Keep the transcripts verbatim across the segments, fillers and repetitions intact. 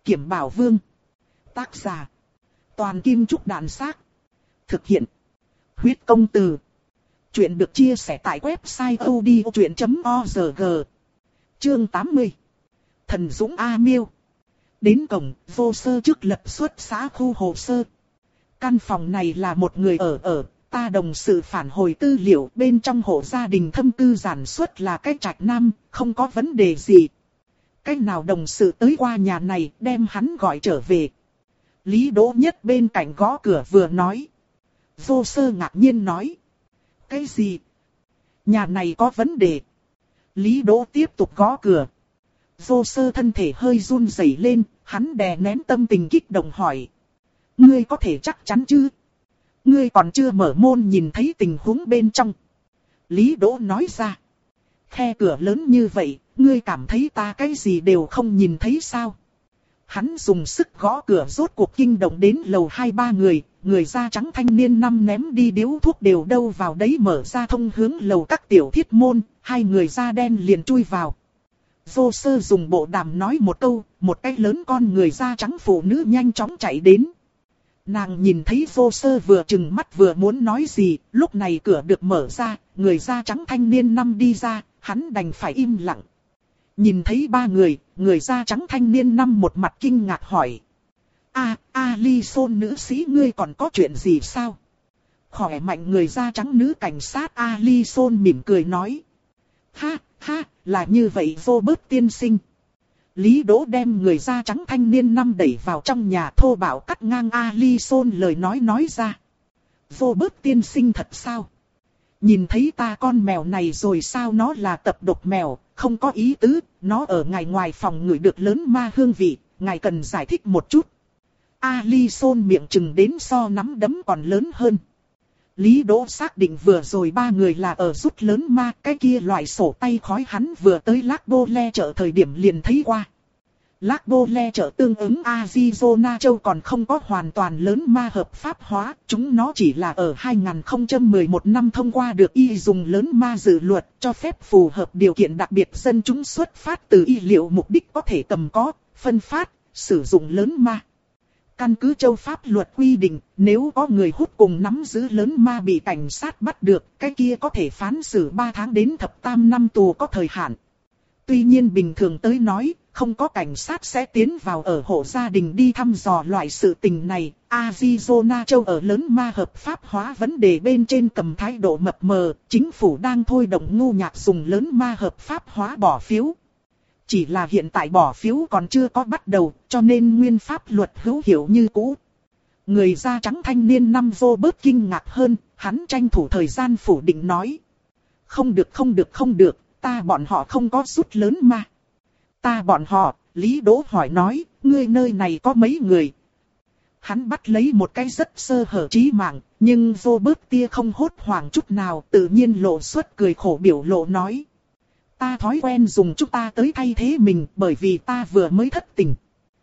Kiểm Bảo Vương. Tác giả. Toàn Kim Trúc Đàn Xác. Thực hiện. Huyết Công Từ. Chuyện được chia sẻ tại website odchuyện chấm org. Chương tám mươi. Thần Dũng A Miêu. Đến cổng, Vô Sơ trước lập xuất xã khu hồ sơ. Căn phòng này là một người ở ở, ta đồng sự phản hồi tư liệu bên trong hộ gia đình thâm cư giản xuất là cái trạch nam, không có vấn đề gì. Cách nào đồng sự tới qua nhà này đem hắn gọi trở về. Lý Đỗ Nhất bên cạnh gõ cửa vừa nói. Vô Sơ ngạc nhiên nói. Cái gì? Nhà này có vấn đề. Lý Đỗ tiếp tục gõ cửa. Vô Sơ thân thể hơi run rẩy lên, hắn đè nén tâm tình kích động hỏi. Ngươi có thể chắc chắn chứ? Ngươi còn chưa mở môn nhìn thấy tình huống bên trong. Lý Đỗ nói ra. Khe cửa lớn như vậy, ngươi cảm thấy ta cái gì đều không nhìn thấy sao? Hắn dùng sức gõ cửa rốt cuộc kinh động đến lầu hai ba người, người da trắng thanh niên năm ném đi điếu thuốc đều đâu vào đấy mở ra thông hướng lầu các tiểu thiết môn, hai người da đen liền chui vào. Vô Sơ dùng bộ đàm nói một câu, một cái lớn con người da trắng phụ nữ nhanh chóng chạy đến. Nàng nhìn thấy Vô Sơ vừa trừng mắt vừa muốn nói gì, lúc này cửa được mở ra, người da trắng thanh niên năm đi ra, hắn đành phải im lặng. Nhìn thấy ba người, người da trắng thanh niên năm một mặt kinh ngạc hỏi. A, Alison nữ sĩ ngươi còn có chuyện gì sao? Khỏe mạnh người da trắng nữ cảnh sát Alison mỉm cười nói. Ha, ha, là như vậy Vô Bớt tiên sinh. Lý Đỗ đem người da trắng thanh niên năm đẩy vào trong nhà thô bạo cắt ngang Alison lời nói nói ra. Vô Bớt tiên sinh thật sao? Nhìn thấy ta con mèo này rồi sao nó là tập độc mèo, không có ý tứ, nó ở ngài ngoài phòng ngửi được lớn ma hương vị, ngài cần giải thích một chút. Alison miệng chừng đến so nắm đấm còn lớn hơn. Lý Đỗ xác định vừa rồi ba người là ở rút lớn ma, cái kia loại sổ tay khói hắn vừa tới Lác Bô Le chợ thời điểm liền thấy qua. Lác Bô Le chợ tương ứng Arizona châu còn không có hoàn toàn lớn ma hợp pháp hóa, chúng nó chỉ là ở hai nghìn không trăm mười một năm thông qua được y dùng lớn ma dự luật cho phép phù hợp điều kiện đặc biệt dân chúng xuất phát từ y liệu mục đích có thể cầm có, phân phát, sử dụng lớn ma. Căn cứ châu pháp luật quy định, nếu có người hút cùng nắm giữ lớn ma bị cảnh sát bắt được, cái kia có thể phán xử ba tháng đến thập tam năm tù có thời hạn. Tuy nhiên bình thường tới nói, không có cảnh sát sẽ tiến vào ở hộ gia đình đi thăm dò loại sự tình này. Arizona châu ở lớn ma hợp pháp hóa vấn đề bên trên cầm thái độ mập mờ, chính phủ đang thôi động ngu nhạc dùng lớn ma hợp pháp hóa bỏ phiếu. Chỉ là hiện tại bỏ phiếu còn chưa có bắt đầu, cho nên nguyên pháp luật hữu hiệu như cũ. Người da trắng thanh niên năm Vô Bớt kinh ngạc hơn, hắn tranh thủ thời gian phủ định nói. Không được không được không được, ta bọn họ không có rút lớn ma. Ta bọn họ, Lý Đỗ hỏi nói, ngươi nơi này có mấy người? Hắn bắt lấy một cái rất sơ hở trí mạng, nhưng Vô Bớt tia không hốt hoảng chút nào, tự nhiên lộ xuất cười khổ biểu lộ nói. Ta thói quen dùng chúng ta tới thay thế mình bởi vì ta vừa mới thất tình.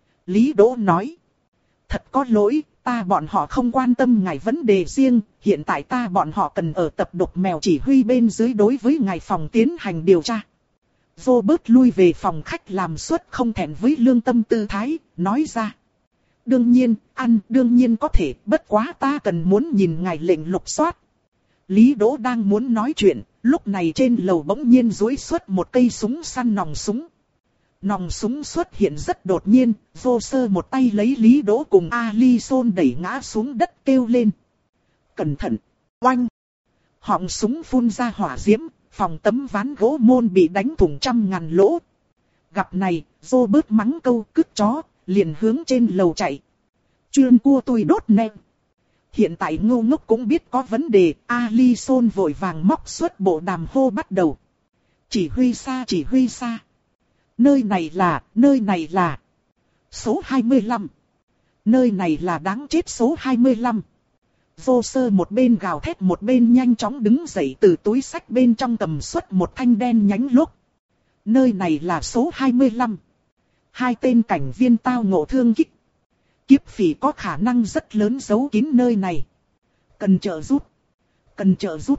Lý Đỗ nói. Thật có lỗi, ta bọn họ không quan tâm ngài vấn đề riêng, hiện tại ta bọn họ cần ở tập độc mèo chỉ huy bên dưới đối với ngài phòng tiến hành điều tra. Vô Bớt lui về phòng khách làm suất không thẹn với lương tâm tư thái, nói ra. Đương nhiên, ăn đương nhiên có thể, bất quá ta cần muốn nhìn ngài lệnh lục soát. Lý Đỗ đang muốn nói chuyện, lúc này trên lầu bỗng nhiên duỗi xuất một cây súng săn nòng súng. Nòng súng xuất hiện rất đột nhiên, Vô Sơ một tay lấy Lý Đỗ cùng Alison đẩy ngã xuống đất kêu lên. Cẩn thận! Oanh! Họng súng phun ra hỏa diễm, phòng tấm ván gỗ môn bị đánh thủng trăm ngàn lỗ. Gặp này, Vô Bớt mắng câu cứt chó, liền hướng trên lầu chạy. Chuyên cua tôi đốt nem. Hiện tại ngu ngốc cũng biết có vấn đề, Alison vội vàng móc xuất bộ đàm hô bắt đầu. Chỉ huy xa chỉ huy xa. Nơi này là, nơi này là. Số hai mươi lăm. Nơi này là đáng chết số hai mươi lăm. Vô Sơ một bên gào thét một bên nhanh chóng đứng dậy từ túi sách bên trong cầm xuất một thanh đen nhánh lốt. Nơi này là số hai mươi lăm. Hai tên cảnh viên tao ngộ thương kích. Kiếp phỉ có khả năng rất lớn giấu kín nơi này. Cần trợ giúp. Cần trợ giúp.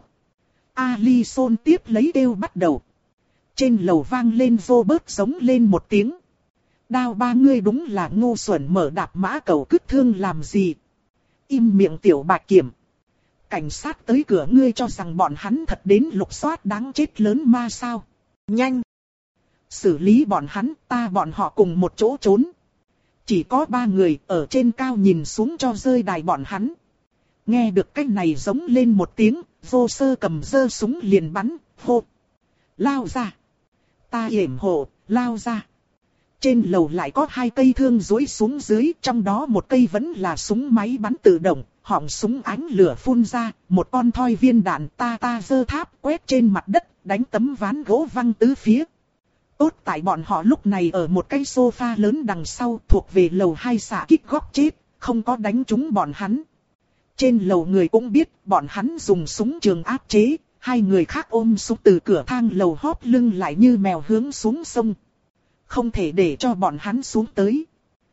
Alison tiếp lấy kêu bắt đầu. Trên lầu vang lên Vô Bớt giống lên một tiếng. Đao ba ngươi đúng là ngu xuẩn, mở đạp mã cầu cứt thương làm gì? Im miệng tiểu bạch kiểm. Cảnh sát tới cửa, ngươi cho rằng bọn hắn thật đến lục soát đáng chết lớn ma sao? Nhanh! Xử lý bọn hắn, ta bọn họ cùng một chỗ trốn. Chỉ có ba người ở trên cao nhìn xuống cho rơi đài bọn hắn. Nghe được cách này giống lên một tiếng, vô sơ cầm giơ súng liền bắn, hô. Lao ra! Ta yểm hộ, lao ra! Trên lầu lại có hai cây thương duỗi xuống dưới, trong đó một cây vẫn là súng máy bắn tự động, họng súng ánh lửa phun ra, một con thoi viên đạn ta ta giơ tháp quét trên mặt đất, đánh tấm ván gỗ văng tứ phía. Tốt tại bọn họ lúc này ở một cái sofa lớn đằng sau thuộc về lầu hai xạ kích góc chết, không có đánh trúng bọn hắn. Trên lầu người cũng biết bọn hắn dùng súng trường áp chế, hai người khác ôm súng từ cửa thang lầu hóp lưng lại như mèo hướng xuống sông. Không thể để cho bọn hắn xuống tới.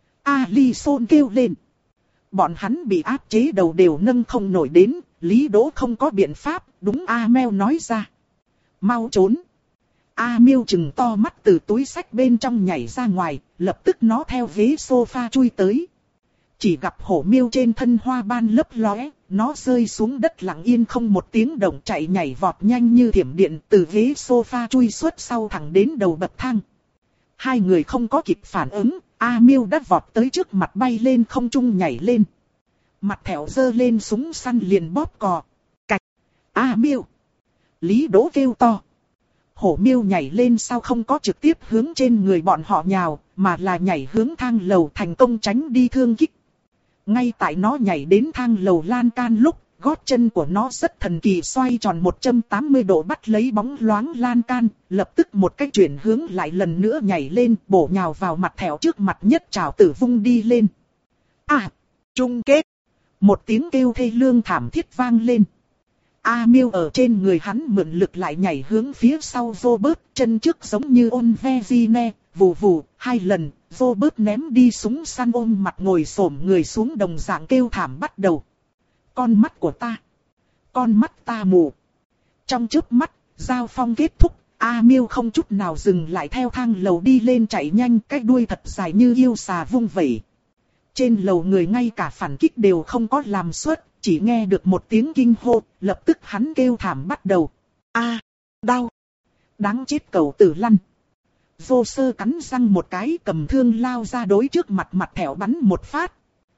Alison kêu lên. Bọn hắn bị áp chế đầu đều nâng không nổi đến, Lý Đỗ không có biện pháp, đúng Amel nói ra. Mau trốn. Amel chừng to mắt từ túi xách bên trong nhảy ra ngoài, lập tức nó theo ghế sofa chui tới. Chỉ gặp hổ miêu trên thân hoa ban lấp lóe, nó rơi xuống đất lặng yên không một tiếng động chạy nhảy vọt nhanh như thiểm điện từ ghế sofa chui xuất sau thẳng đến đầu bậc thang. Hai người không có kịp phản ứng, Amel đã vọt tới trước mặt bay lên không trung nhảy lên. Mặt thẻo giơ lên súng săn liền bóp cò. Cạch! Amel! Lý Đỗ kêu to. Hổ miêu nhảy lên sau không có trực tiếp hướng trên người bọn họ nhào, mà là nhảy hướng thang lầu thành công tránh đi thương kích. Ngay tại nó nhảy đến thang lầu lan can lúc, gót chân của nó rất thần kỳ xoay tròn một trăm tám mươi độ bắt lấy bóng loáng lan can, lập tức một cái chuyển hướng lại lần nữa nhảy lên, bổ nhào vào mặt thẻo trước mặt nhất trảo tử vung đi lên. À! Chung kết! Một tiếng kêu thê lương thảm thiết vang lên. Amel ở trên người hắn mượn lực lại nhảy hướng phía sau Robert, chân trước giống như ôn ve Gine, vù vù, hai lần, Robert ném đi súng săn ôm mặt ngồi xổm người xuống đồng dạng kêu thảm bắt đầu. Con mắt của ta! Con mắt ta mù! Trong chớp mắt, giao phong kết thúc, Amel không chút nào dừng lại theo thang lầu đi lên chạy nhanh, cái đuôi thật dài như yêu xà vung vẩy. Trên lầu người ngay cả phản kích đều không có làm suất, chỉ nghe được một tiếng kinh hô, lập tức hắn kêu thảm bắt đầu. A, đau! Đáng chết cẩu tử lăn! Vô sơ cắn răng một cái cầm thương lao ra đối trước mặt mặt thẻo bắn một phát.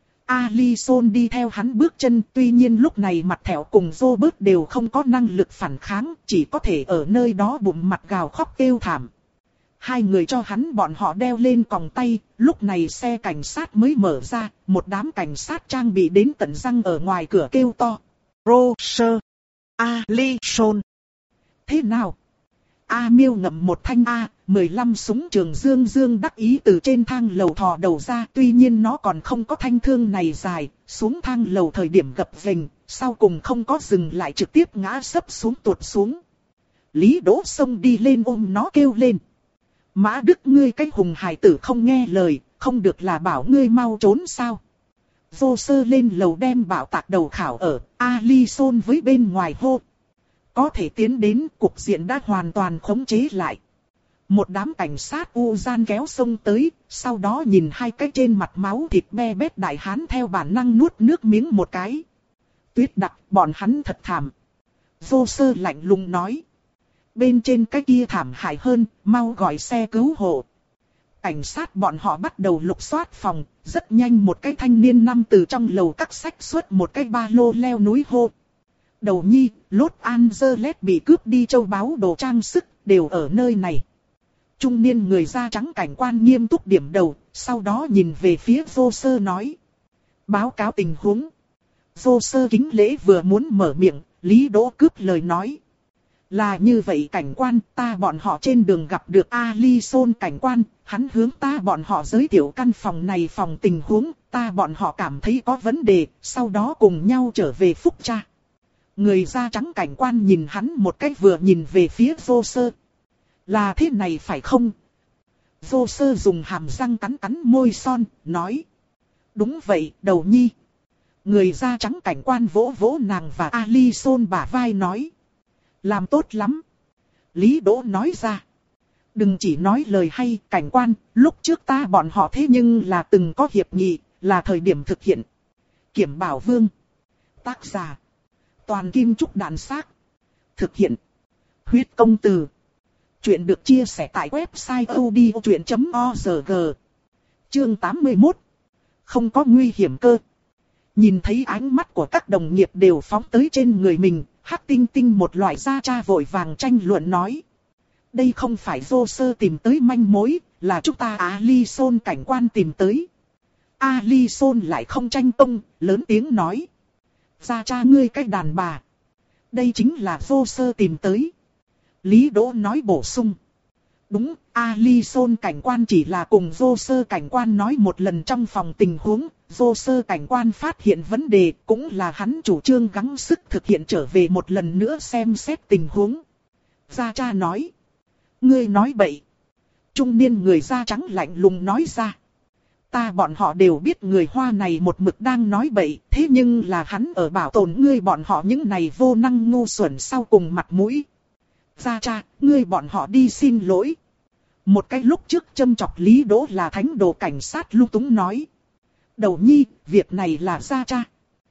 Alison đi theo hắn bước chân, tuy nhiên lúc này mặt thẻo cùng Robert đều không có năng lực phản kháng, chỉ có thể ở nơi đó bụng mặt gào khóc kêu thảm. Hai người cho hắn bọn họ đeo lên còng tay, lúc này xe cảnh sát mới mở ra, một đám cảnh sát trang bị đến tận răng ở ngoài cửa kêu to. Roger! Alison! Thế nào? Amel ngậm một thanh A, mười lăm súng trường dương dương đắc ý từ trên thang lầu thò đầu ra, tuy nhiên nó còn không có thanh thương này dài, xuống thang lầu thời điểm gập ghềnh, sau cùng không có dừng lại trực tiếp ngã sấp xuống tuột xuống. Lý Đỗ xông đi lên ôm nó kêu lên. Mã Đức ngươi cái hùng hài tử không nghe lời, không được là bảo ngươi mau trốn sao? Vô sơ lên lầu đem bảo tạc đầu khảo ở, Alison với bên ngoài hô. Có thể tiến đến, cục diện đã hoàn toàn khống chế lại. Một đám cảnh sát u gian kéo xông tới, sau đó nhìn hai cái trên mặt máu thịt be bét đại hán theo bản năng nuốt nước miếng một cái. Tuyết Đặc, bọn hắn thật thảm. Vô sơ lạnh lùng nói. Bên trên cái kia thảm hại hơn, mau gọi xe cứu hộ. Cảnh sát bọn họ bắt đầu lục soát phòng, rất nhanh một cái thanh niên năm từ trong lầu cắt sách xuất một cái ba lô leo núi hô. Đầu nhi, Los Angeles bị cướp đi châu báu đồ trang sức, đều ở nơi này. Trung niên người da trắng cảnh quan nghiêm túc điểm đầu, sau đó nhìn về phía vô sơ nói. Báo cáo tình huống. Vô sơ kính lễ vừa muốn mở miệng, Lý Đỗ cướp lời nói. Là như vậy cảnh quan, ta bọn họ trên đường gặp được Alison cảnh quan, hắn hướng ta bọn họ giới thiệu căn phòng này phòng tình huống, ta bọn họ cảm thấy có vấn đề, sau đó cùng nhau trở về Phúc Tra. Người da trắng cảnh quan nhìn hắn một cách vừa nhìn về phía vô sơ. Là thế này phải không? Vô sơ dùng hàm răng cắn cắn môi son, nói. Đúng vậy, đầu nhi. Người da trắng cảnh quan vỗ vỗ nàng và Alison bả vai nói. Làm tốt lắm. Lý Đỗ nói ra. Đừng chỉ nói lời hay, cảnh quan, lúc trước ta bọn họ thế nhưng là từng có hiệp nghị, là thời điểm thực hiện. Kiểm Bảo Vương. Tác giả. Toàn Kim Trúc Đàn Xác. Thực hiện. Huyết Công Từ. Chuyện được chia sẻ tại website odchuyện chấm org. Chương tám mươi mốt. Không có nguy hiểm cơ. Nhìn thấy ánh mắt của các đồng nghiệp đều phóng tới trên người mình, Hắc Tinh Tinh một loại gia cha vội vàng tranh luận nói. Đây không phải vô sơ tìm tới manh mối, là chúng ta Alison cảnh quan tìm tới. Alison lại không tranh công, lớn tiếng nói. Gia cha ngươi cái đàn bà. Đây chính là vô sơ tìm tới. Lý Đỗ nói bổ sung. Đúng, Alison cảnh quan chỉ là cùng vô sơ cảnh quan nói một lần trong phòng tình huống. Vô sơ cảnh quan phát hiện vấn đề, cũng là hắn chủ trương gắng sức thực hiện trở về một lần nữa xem xét tình huống. Gia cha nói. Ngươi nói bậy. Trung niên người da trắng lạnh lùng nói ra. Ta bọn họ đều biết người Hoa này một mực đang nói bậy, thế nhưng là hắn ở bảo tồn ngươi bọn họ những này vô năng ngu xuẩn sau cùng mặt mũi. Gia cha, ngươi bọn họ đi xin lỗi. Một cái lúc trước châm chọc Lý Đỗ là thánh đồ cảnh sát lung túng nói. Đầu nhi, việc này là gia cha.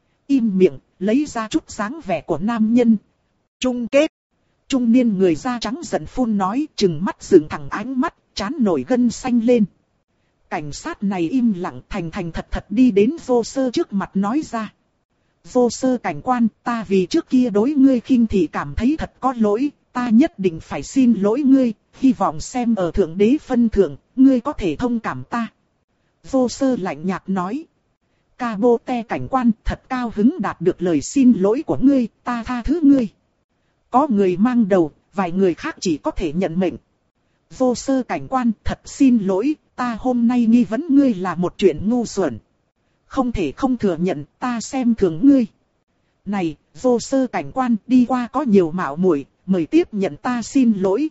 Im miệng, lấy ra chút dáng vẻ của nam nhân. Chung kết. Trung niên người da trắng giận phun nói, trừng mắt dựng thẳng ánh mắt, chán nổi gân xanh lên. Cảnh sát này im lặng thành thành thật thật đi đến vô sơ trước mặt nói ra. Vô sơ cảnh quan, ta vì trước kia đối ngươi khinh thị cảm thấy thật có lỗi, ta nhất định phải xin lỗi ngươi, hy vọng xem ở thượng đế phân thượng, ngươi có thể thông cảm ta. Vô sơ lạnh nhạt nói. Cabote cảnh quan, thật cao hứng đạt được lời xin lỗi của ngươi, ta tha thứ ngươi. Có người mang đầu, vài người khác chỉ có thể nhận mệnh. Vô sơ cảnh quan, thật xin lỗi, ta hôm nay nghi vấn ngươi là một chuyện ngu xuẩn. Không thể không thừa nhận, ta xem thường ngươi. Này, vô sơ cảnh quan, đi qua có nhiều mạo muội, mời tiếp nhận ta xin lỗi.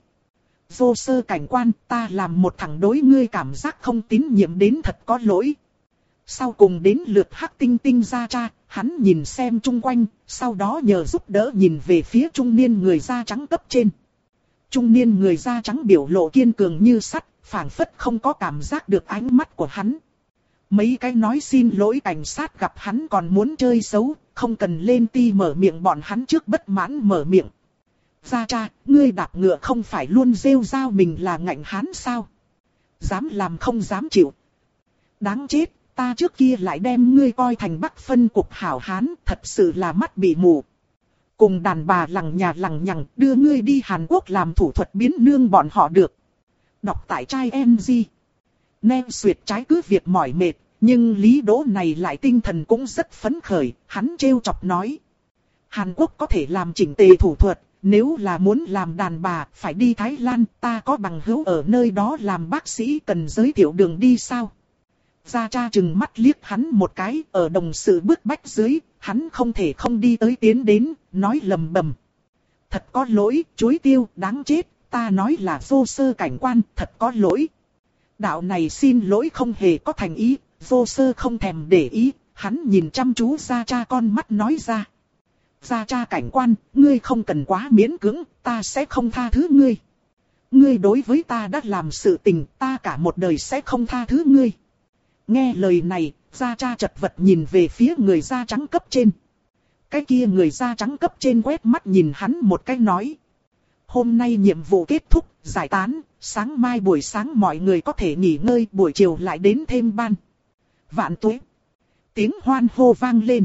Vô sơ cảnh quan, ta làm một thằng đối ngươi cảm giác không tín nhiệm đến thật có lỗi. Sau cùng đến lượt Hắc Tinh Tinh gia cha, hắn nhìn xem chung quanh, sau đó nhờ giúp đỡ nhìn về phía trung niên người da trắng cấp trên. Trung niên người da trắng biểu lộ kiên cường như sắt, phảng phất không có cảm giác được ánh mắt của hắn. Mấy cái nói xin lỗi cảnh sát gặp hắn còn muốn chơi xấu, không cần lên ti mở miệng bọn hắn trước bất mãn mở miệng. Gia cha, ngươi đạp ngựa không phải luôn rêu rao mình là ngạnh hán sao? Dám làm không dám chịu. Đáng chết. Ta trước kia lại đem ngươi coi thành Bắc phân cục hảo hán, thật sự là mắt bị mù. Cùng đàn bà lằng nhà lằng nhằng đưa ngươi đi Hàn Quốc làm thủ thuật biến nương bọn họ được. Đọc tại trai en giê. Nem Xuyệt trái cứ việc mỏi mệt, nhưng Lý Đỗ này lại tinh thần cũng rất phấn khởi, hắn trêu chọc nói. Hàn Quốc có thể làm chỉnh tề thủ thuật, nếu là muốn làm đàn bà phải đi Thái Lan, ta có bằng hữu ở nơi đó làm bác sĩ cần giới thiệu đường đi sao? Gia cha chừng mắt liếc hắn một cái, ở đồng sự bức bách dưới, hắn không thể không đi tới tiến đến, nói lầm bầm. Thật có lỗi, chuối tiêu, đáng chết, ta nói là vô sơ cảnh quan, thật có lỗi. Đạo này xin lỗi không hề có thành ý, vô sơ không thèm để ý, hắn nhìn chăm chú gia cha con mắt nói ra. Gia cha cảnh quan, ngươi không cần quá miễn cưỡng, ta sẽ không tha thứ ngươi. Ngươi đối với ta đã làm sự tình, ta cả một đời sẽ không tha thứ ngươi. Nghe lời này, gia cha chật vật nhìn về phía người da trắng cấp trên. Cái kia người da trắng cấp trên quét mắt nhìn hắn một cái nói. Hôm nay nhiệm vụ kết thúc, giải tán, sáng mai buổi sáng mọi người có thể nghỉ ngơi, buổi chiều lại đến thêm ban. Vạn tuế. Tiếng hoan hô vang lên.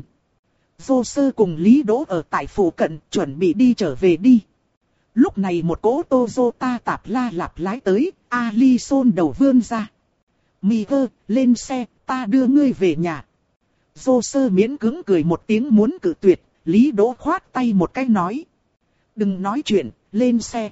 Vô sơ cùng Lý Đỗ ở tại phủ cận, chuẩn bị đi trở về đi. Lúc này một cỗ Toyota tạp la lạp lái tới, Alison đầu vươn ra. Mì cơ, lên xe, ta đưa ngươi về nhà. Vô sơ miễn cưỡng cười một tiếng muốn cự tuyệt, Lý Đỗ khoát tay một cái nói. Đừng nói chuyện, lên xe.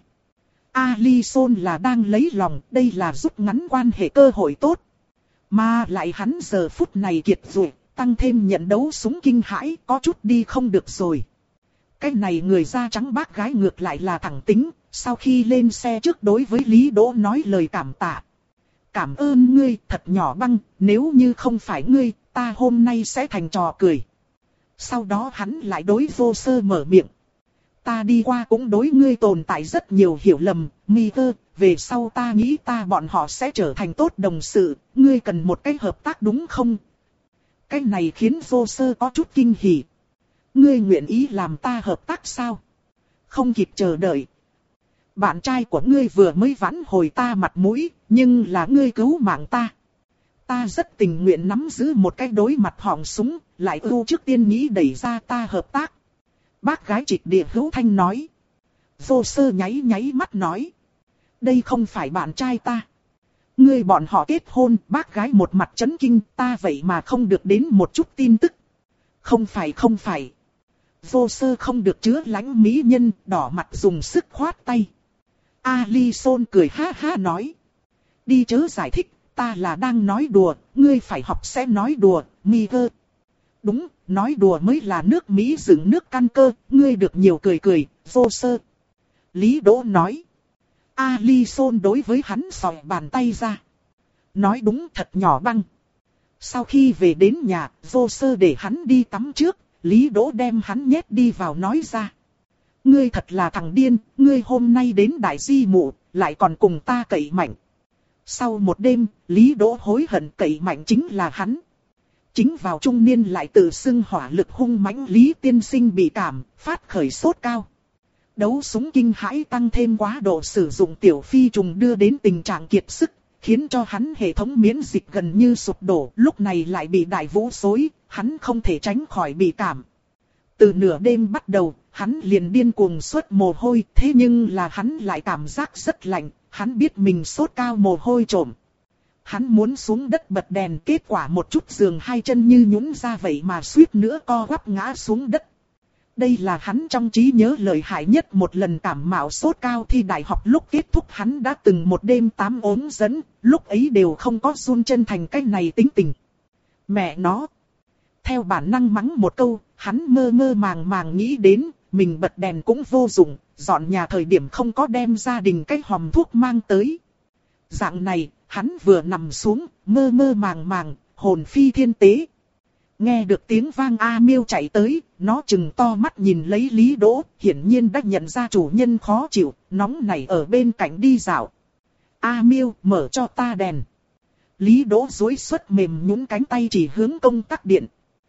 Alison là đang lấy lòng, đây là rút ngắn quan hệ cơ hội tốt. Mà lại hắn giờ phút này kiệt rồi, tăng thêm nhận đấu súng kinh hãi, có chút đi không được rồi. Cái này người da trắng bác gái ngược lại là thẳng tính, sau khi lên xe trước đối với Lý Đỗ nói lời cảm tạ. Cảm ơn ngươi, thật nhỏ băng, nếu như không phải ngươi, ta hôm nay sẽ thành trò cười. Sau đó hắn lại đối vô sơ mở miệng. ta đi qua cũng đối ngươi tồn tại rất nhiều hiểu lầm, nghi cơ, về sau ta nghĩ ta bọn họ sẽ trở thành tốt đồng sự, ngươi cần một cái hợp tác đúng không? Cái này khiến vô sơ có chút kinh hỉ. Ngươi nguyện ý làm ta hợp tác sao? Không kịp chờ đợi. Bạn trai của ngươi vừa mới vãn hồi ta mặt mũi, nhưng là ngươi cứu mạng ta. Ta rất tình nguyện nắm giữ một cái đối mặt họng súng, lại ưu trước tiên nghĩ đẩy ra ta hợp tác. Bác gái Trịch Địa Hữu Thanh nói. Vô sơ nháy nháy mắt nói. Đây không phải bạn trai ta. Ngươi bọn họ kết hôn, bác gái một mặt chấn kinh, ta vậy mà không được đến một chút tin tức. Không phải không phải. Vô sơ không được chứa lánh mỹ nhân, đỏ mặt dùng sức khoát tay. Alison cười ha ha nói. Đi chớ giải thích, ta là đang nói đùa, ngươi phải học sẽ nói đùa, mi gơ. Đúng, nói đùa mới là nước Mỹ dựng nước căn cơ, ngươi được nhiều cười cười, vô sơ. Lý Đỗ nói. Alison đối với hắn sòi bàn tay ra. Nói đúng thật nhỏ băng. Sau khi về đến nhà, vô sơ để hắn đi tắm trước, Lý Đỗ đem hắn nhét đi vào nói ra. Ngươi thật là thằng điên, ngươi hôm nay đến đại di mụ, lại còn cùng ta cậy mạnh. Sau một đêm, Lý Đỗ hối hận cậy mạnh chính là hắn. Chính vào trung niên lại tự xưng hỏa lực hung mãnh Lý tiên sinh bị cảm, phát khởi sốt cao. Đấu súng kinh hãi tăng thêm quá độ sử dụng tiểu phi trùng đưa đến tình trạng kiệt sức, khiến cho hắn hệ thống miễn dịch gần như sụp đổ, lúc này lại bị đại vũ xối, hắn không thể tránh khỏi bị cảm. Từ nửa đêm bắt đầu, hắn liền điên cuồng xuất mồ hôi, thế nhưng là hắn lại cảm giác rất lạnh, hắn biết mình sốt cao mồ hôi trộm. Hắn muốn xuống đất bật đèn, kết quả một chút giường hai chân như nhũn ra vậy mà suýt nữa co quắp ngã xuống đất. Đây là hắn trong trí nhớ lợi hại nhất một lần cảm mạo sốt cao thi đại học lúc kết thúc hắn đã từng một đêm tám ốm dẫn, lúc ấy đều không có run chân thành cái này tính tình. Mẹ nó! Theo bản năng mắng một câu, hắn mơ mơ màng màng nghĩ đến, mình bật đèn cũng vô dụng, dọn nhà thời điểm không có đem gia đình cái hòm thuốc mang tới. Dạng này, hắn vừa nằm xuống, mơ mơ màng màng, hồn phi thiên tế. Nghe được tiếng vang A Miêu chạy tới, nó trừng to mắt nhìn lấy Lý Đỗ, hiển nhiên đã nhận ra chủ nhân khó chịu, nóng nảy ở bên cạnh đi dạo. A Miêu, mở cho ta đèn. Lý Đỗ duỗi xuất mềm nhũn cánh tay chỉ hướng công tắc điện.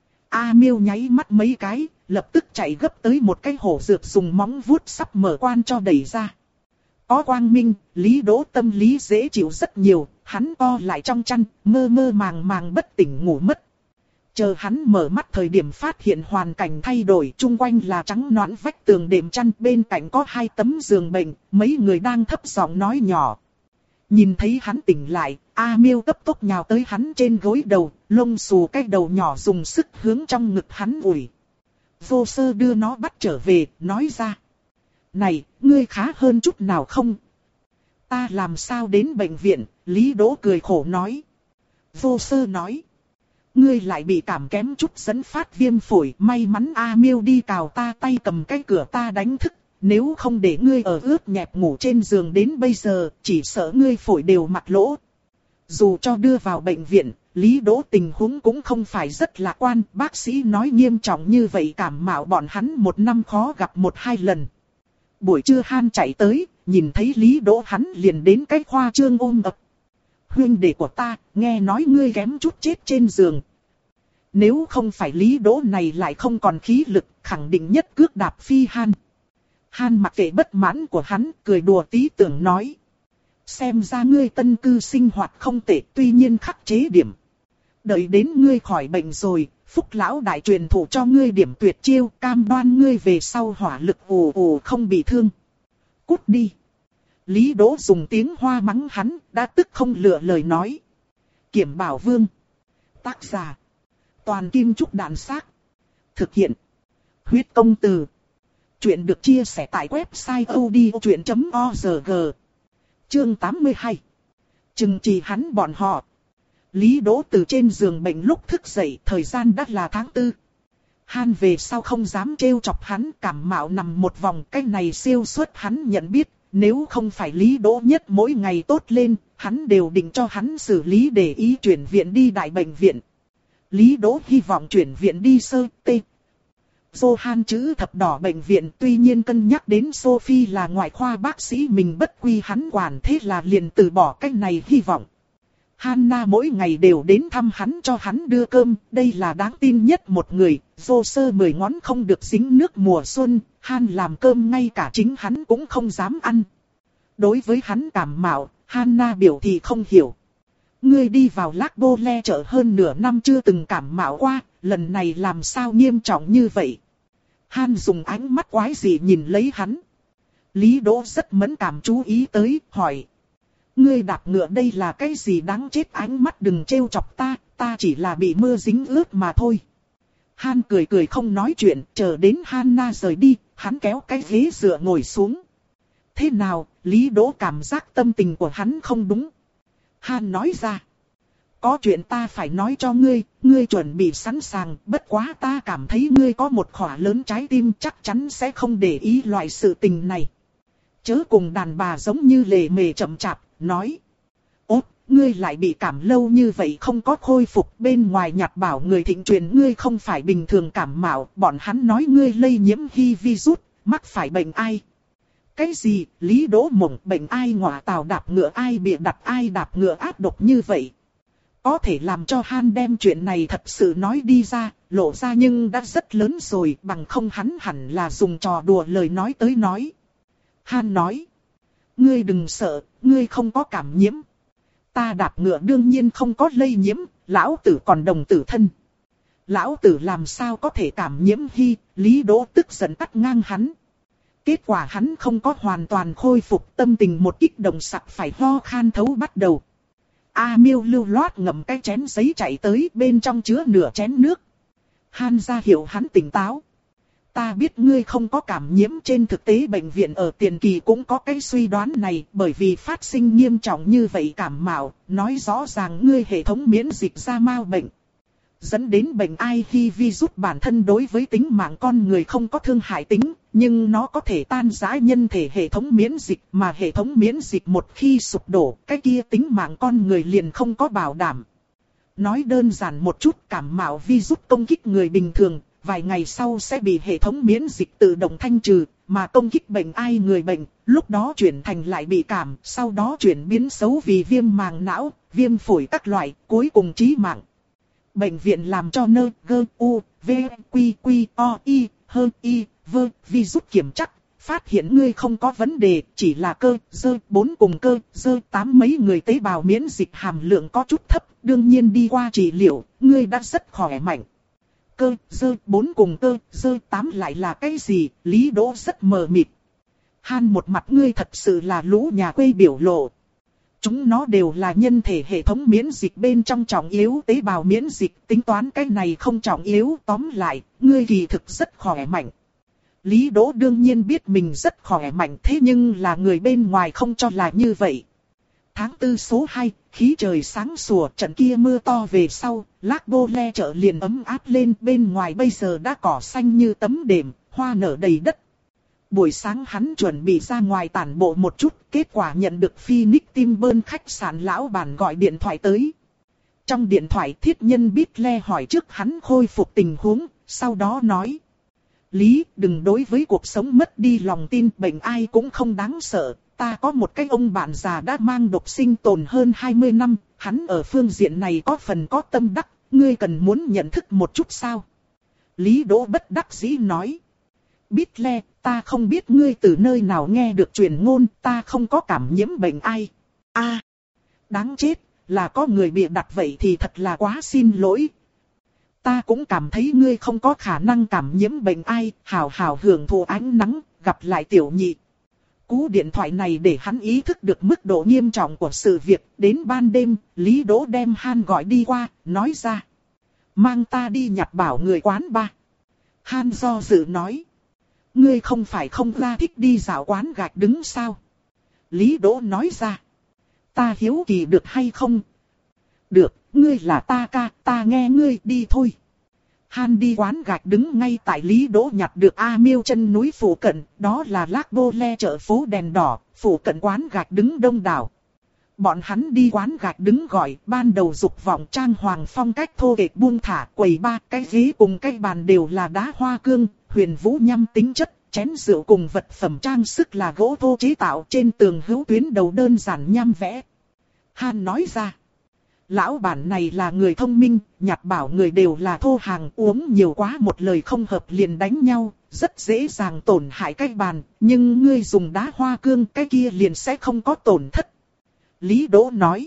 A Miêu nháy mắt mấy cái, lập tức chạy gấp tới một cái hổ dược dùng móng vuốt sắp mở quan cho đẩy ra. Có quang minh, Lý Đỗ tâm lý dễ chịu rất nhiều, hắn co lại trong chăn, mơ mơ màng màng bất tỉnh ngủ mất. Chờ hắn mở mắt thời điểm phát hiện hoàn cảnh thay đổi, chung quanh là trắng nõn vách tường đệm chăn, bên cạnh có hai tấm giường bệnh, mấy người đang thấp giọng nói nhỏ. Nhìn thấy hắn tỉnh lại, A Miêu cấp tốc nhào tới hắn trên gối đầu, lông xù cái đầu nhỏ dùng sức hướng trong ngực hắn ủi. Vô sơ đưa nó bắt trở về, nói ra. Này, ngươi khá hơn chút nào không? Ta làm sao đến bệnh viện? Lý Đỗ cười khổ nói. Vô sơ nói. Ngươi lại bị cảm kém chút dẫn phát viêm phổi, may mắn A Miêu đi cào ta tay cầm cái cửa ta đánh thức. Nếu không để ngươi ở ướt nhẹp ngủ trên giường đến bây giờ, chỉ sợ ngươi phổi đều mặt lỗ. Dù cho đưa vào bệnh viện, Lý Đỗ tình huống cũng không phải rất lạc quan. Bác sĩ nói nghiêm trọng như vậy cảm mạo bọn hắn một năm khó gặp một hai lần. Buổi trưa Han chạy tới, nhìn thấy Lý Đỗ hắn liền đến cái khoa trương ôm ập. Huynh đệ của ta, nghe nói ngươi kém chút chết trên giường. Nếu không phải Lý Đỗ này lại không còn khí lực, khẳng định nhất cước đạp phi Han. Han mặc kệ bất mãn của hắn, cười đùa tí tưởng nói. Xem ra ngươi tân cư sinh hoạt không tệ, tuy nhiên khắc chế điểm. Đợi đến ngươi khỏi bệnh rồi, Phúc lão đại truyền thụ cho ngươi điểm tuyệt chiêu, cam đoan ngươi về sau hỏa lực ồ ồ không bị thương. Cút đi. Lý Đỗ dùng tiếng Hoa mắng hắn, đã tức không lựa lời nói. Kiểm Bảo Vương. Tác giả. Toàn Kim Trúc Đạn Xác. Thực hiện. Huyết Công Từ. Chuyện được chia sẻ tại website odchuyện chấm org. Chương tám mươi hai. Chừng chỉ hắn bọn họ. Lý Đỗ từ trên giường bệnh lúc thức dậy, thời gian đã là tháng tư. Han về sau không dám trêu chọc hắn, cảm mạo nằm một vòng, cái này siêu suất hắn nhận biết, nếu không phải Lý Đỗ nhất mỗi ngày tốt lên, hắn đều định cho hắn xử lý để ý chuyển viện đi đại bệnh viện. Lý Đỗ hy vọng chuyển viện đi sơ tê. Johan chữ thập đỏ bệnh viện, tuy nhiên cân nhắc đến Sophie là ngoại khoa bác sĩ mình bất quy hắn quản, thế là liền từ bỏ cách này hy vọng. Hannah mỗi ngày đều đến thăm hắn, cho hắn đưa cơm, đây là đáng tin nhất một người. Jose mười ngón không được dính nước mùa xuân, Han làm cơm ngay cả chính hắn cũng không dám ăn. Đối với hắn cảm mạo, Hannah biểu thị không hiểu. Ngươi đi vào Lac Bole chợ hơn nửa năm chưa từng cảm mạo qua, lần này làm sao nghiêm trọng như vậy? Han dùng ánh mắt quái dị nhìn lấy hắn. Lý Đỗ rất mẫn cảm chú ý tới, hỏi. Ngươi đạp ngựa đây là cái gì đáng chết, ánh mắt đừng trêu chọc ta, ta chỉ là bị mưa dính ướt mà thôi. Han cười cười không nói chuyện, chờ đến Hannah rời đi, hắn kéo cái ghế dựa ngồi xuống. Thế nào, Lý Đỗ cảm giác tâm tình của hắn không đúng. Han nói ra. Có chuyện ta phải nói cho ngươi, ngươi chuẩn bị sẵn sàng, bất quá ta cảm thấy ngươi có một khỏa lớn trái tim, chắc chắn sẽ không để ý loại sự tình này. Chớ cùng đàn bà giống như lề mề chậm chạp, nói. Ốt, ngươi lại bị cảm lâu như vậy không có khôi phục, bên ngoài nhặt bảo người thịnh truyền ngươi không phải bình thường cảm mạo, bọn hắn nói ngươi lây nhiễm H I V virus, mắc phải bệnh ai. Cái gì, Lý Đỗ mộng, bệnh ai ngọa tào đạp ngựa ai bịa đặt ai đạp ngựa ác độc như vậy. Có thể làm cho Han đem chuyện này thật sự nói đi ra, lộ ra nhưng đã rất lớn rồi, bằng không hắn hẳn là dùng trò đùa lời nói tới nói. Han nói, ngươi đừng sợ, ngươi không có cảm nhiễm. Ta đạp ngựa đương nhiên không có lây nhiễm, lão tử còn đồng tử thân. Lão tử làm sao có thể cảm nhiễm Hi, Lý Đỗ tức giận cắt ngang hắn. Kết quả hắn không có hoàn toàn khôi phục, tâm tình một kích động sặc phải ho khan thấu bắt đầu. A Miêu lưu loát ngậm cái chén giấy chạy tới, bên trong chứa nửa chén nước. Han ra hiệu hắn tỉnh táo. Ta biết ngươi không có cảm nhiễm, trên thực tế bệnh viện ở tiền kỳ cũng có cái suy đoán này, bởi vì phát sinh nghiêm trọng như vậy cảm mạo, nói rõ ràng ngươi hệ thống miễn dịch ra mau bệnh. Dẫn đến bệnh ai H I V virus bản thân đối với tính mạng con người không có thương hại tính, nhưng nó có thể tan rã nhân thể hệ thống miễn dịch, mà hệ thống miễn dịch một khi sụp đổ, cái kia tính mạng con người liền không có bảo đảm. Nói đơn giản một chút, cảm mạo virus công kích người bình thường, vài ngày sau sẽ bị hệ thống miễn dịch tự động thanh trừ, mà công kích bệnh ai người bệnh, lúc đó chuyển thành lại bị cảm, sau đó chuyển biến xấu vì viêm màng não, viêm phổi các loại, cuối cùng chí mạng. Bệnh viện làm cho nơ, gơ, u, v, quy, quy, o, y, hơ, y, vơ, virus kiểm chắc, phát hiện ngươi không có vấn đề, chỉ là cơ, dơ, bốn cùng cơ, dơ, tám mấy người tế bào miễn dịch hàm lượng có chút thấp, đương nhiên đi qua trị liệu, ngươi đã rất khỏe mạnh. Cơ, dơ, bốn cùng cơ, dơ, tám lại là cái gì, Lý Đỗ rất mờ mịt. Han một mặt ngươi thật sự là lũ nhà quê biểu lộ. Chúng nó đều là nhân thể hệ thống miễn dịch bên trong trọng yếu tế bào miễn dịch, tính toán cái này không trọng yếu, tóm lại, ngươi kỳ thực rất khỏe mạnh. Lý Đỗ đương nhiên biết mình rất khỏe mạnh, thế nhưng là người bên ngoài không cho là như vậy. Tháng tư số hai, khí trời sáng sủa, trận kia mưa to về sau, Lac Bole chợ liền ấm áp lên, bên ngoài bây giờ đã cỏ xanh như tấm đệm, hoa nở đầy đất. Buổi sáng hắn chuẩn bị ra ngoài tản bộ một chút, kết quả nhận được Phoenix Timber khách sạn lão bản gọi điện thoại tới. Trong điện thoại thiết nhân biết le hỏi trước hắn khôi phục tình huống, sau đó nói. Lý, đừng đối với cuộc sống mất đi lòng tin, bệnh ai cũng không đáng sợ. Ta có một cái ông bạn già đã mang độc sinh tồn hơn hai mươi năm, hắn ở phương diện này có phần có tâm đắc, ngươi cần muốn nhận thức một chút sao? Lý Đỗ bất đắc dĩ nói. Biết le, ta không biết ngươi từ nơi nào nghe được truyền ngôn, ta không có cảm nhiễm bệnh ai. A, đáng chết, là có người bịa đặt vậy thì thật là quá xin lỗi. Ta cũng cảm thấy ngươi không có khả năng cảm nhiễm bệnh ai, hào hào hưởng thụ ánh nắng, gặp lại tiểu nhị. Cú điện thoại này để hắn ý thức được mức độ nghiêm trọng của sự việc, đến ban đêm, Lý Đỗ đem Han gọi đi qua, nói ra. Mang ta đi nhặt bảo người quán ba. Han do dự nói. Ngươi không phải không ra thích đi dạo quán gạch đứng sao? Lý Đỗ nói ra. Ta hiếu kỳ được hay không? Được, ngươi là ta ca, ta nghe ngươi đi thôi. Han đi quán gạch đứng ngay tại Lý Đỗ nhặt được A Miêu chân núi phủ cận, đó là Lac Bole chợ phố đèn đỏ, phủ cận quán gạch đứng đông đảo. Bọn hắn đi quán gạch đứng gọi, ban đầu dục vọng trang hoàng phong cách thô kệch buông thả, quầy ba, cái ghế cùng cái bàn đều là đá hoa cương, huyền vũ nhăm tính chất, chén rượu cùng vật phẩm trang sức là gỗ thô chế tạo, trên tường hữu tuyến đầu đơn giản nhăm vẽ. Han nói ra. Lão bản này là người thông minh, nhặt bảo người đều là thô hàng, uống nhiều quá một lời không hợp liền đánh nhau, rất dễ dàng tổn hại cái bàn, nhưng ngươi dùng đá hoa cương cái kia liền sẽ không có tổn thất. Lý Đỗ nói.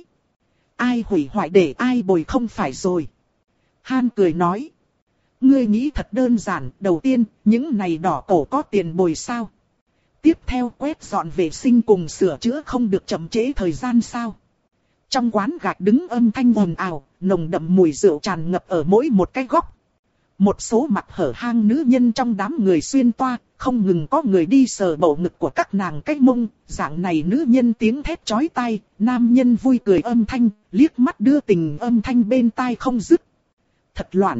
Ai hủy hoại để ai bồi không phải rồi. Han cười nói. Ngươi nghĩ thật đơn giản, đầu tiên, những này đỏ cổ có tiền bồi sao? Tiếp theo quét dọn vệ sinh cùng sửa chữa không được chậm trễ thời gian sao? Trong quán gạch đứng âm thanh ồn ào, nồng đậm mùi rượu tràn ngập ở mỗi một cái góc. Một số mặt hở hang nữ nhân trong đám người xuyên toa, không ngừng có người đi sờ bầu ngực của các nàng cái mông, dạng này nữ nhân tiếng thét chói tai, nam nhân vui cười âm thanh, liếc mắt đưa tình âm thanh bên tai không dứt. Thật loạn.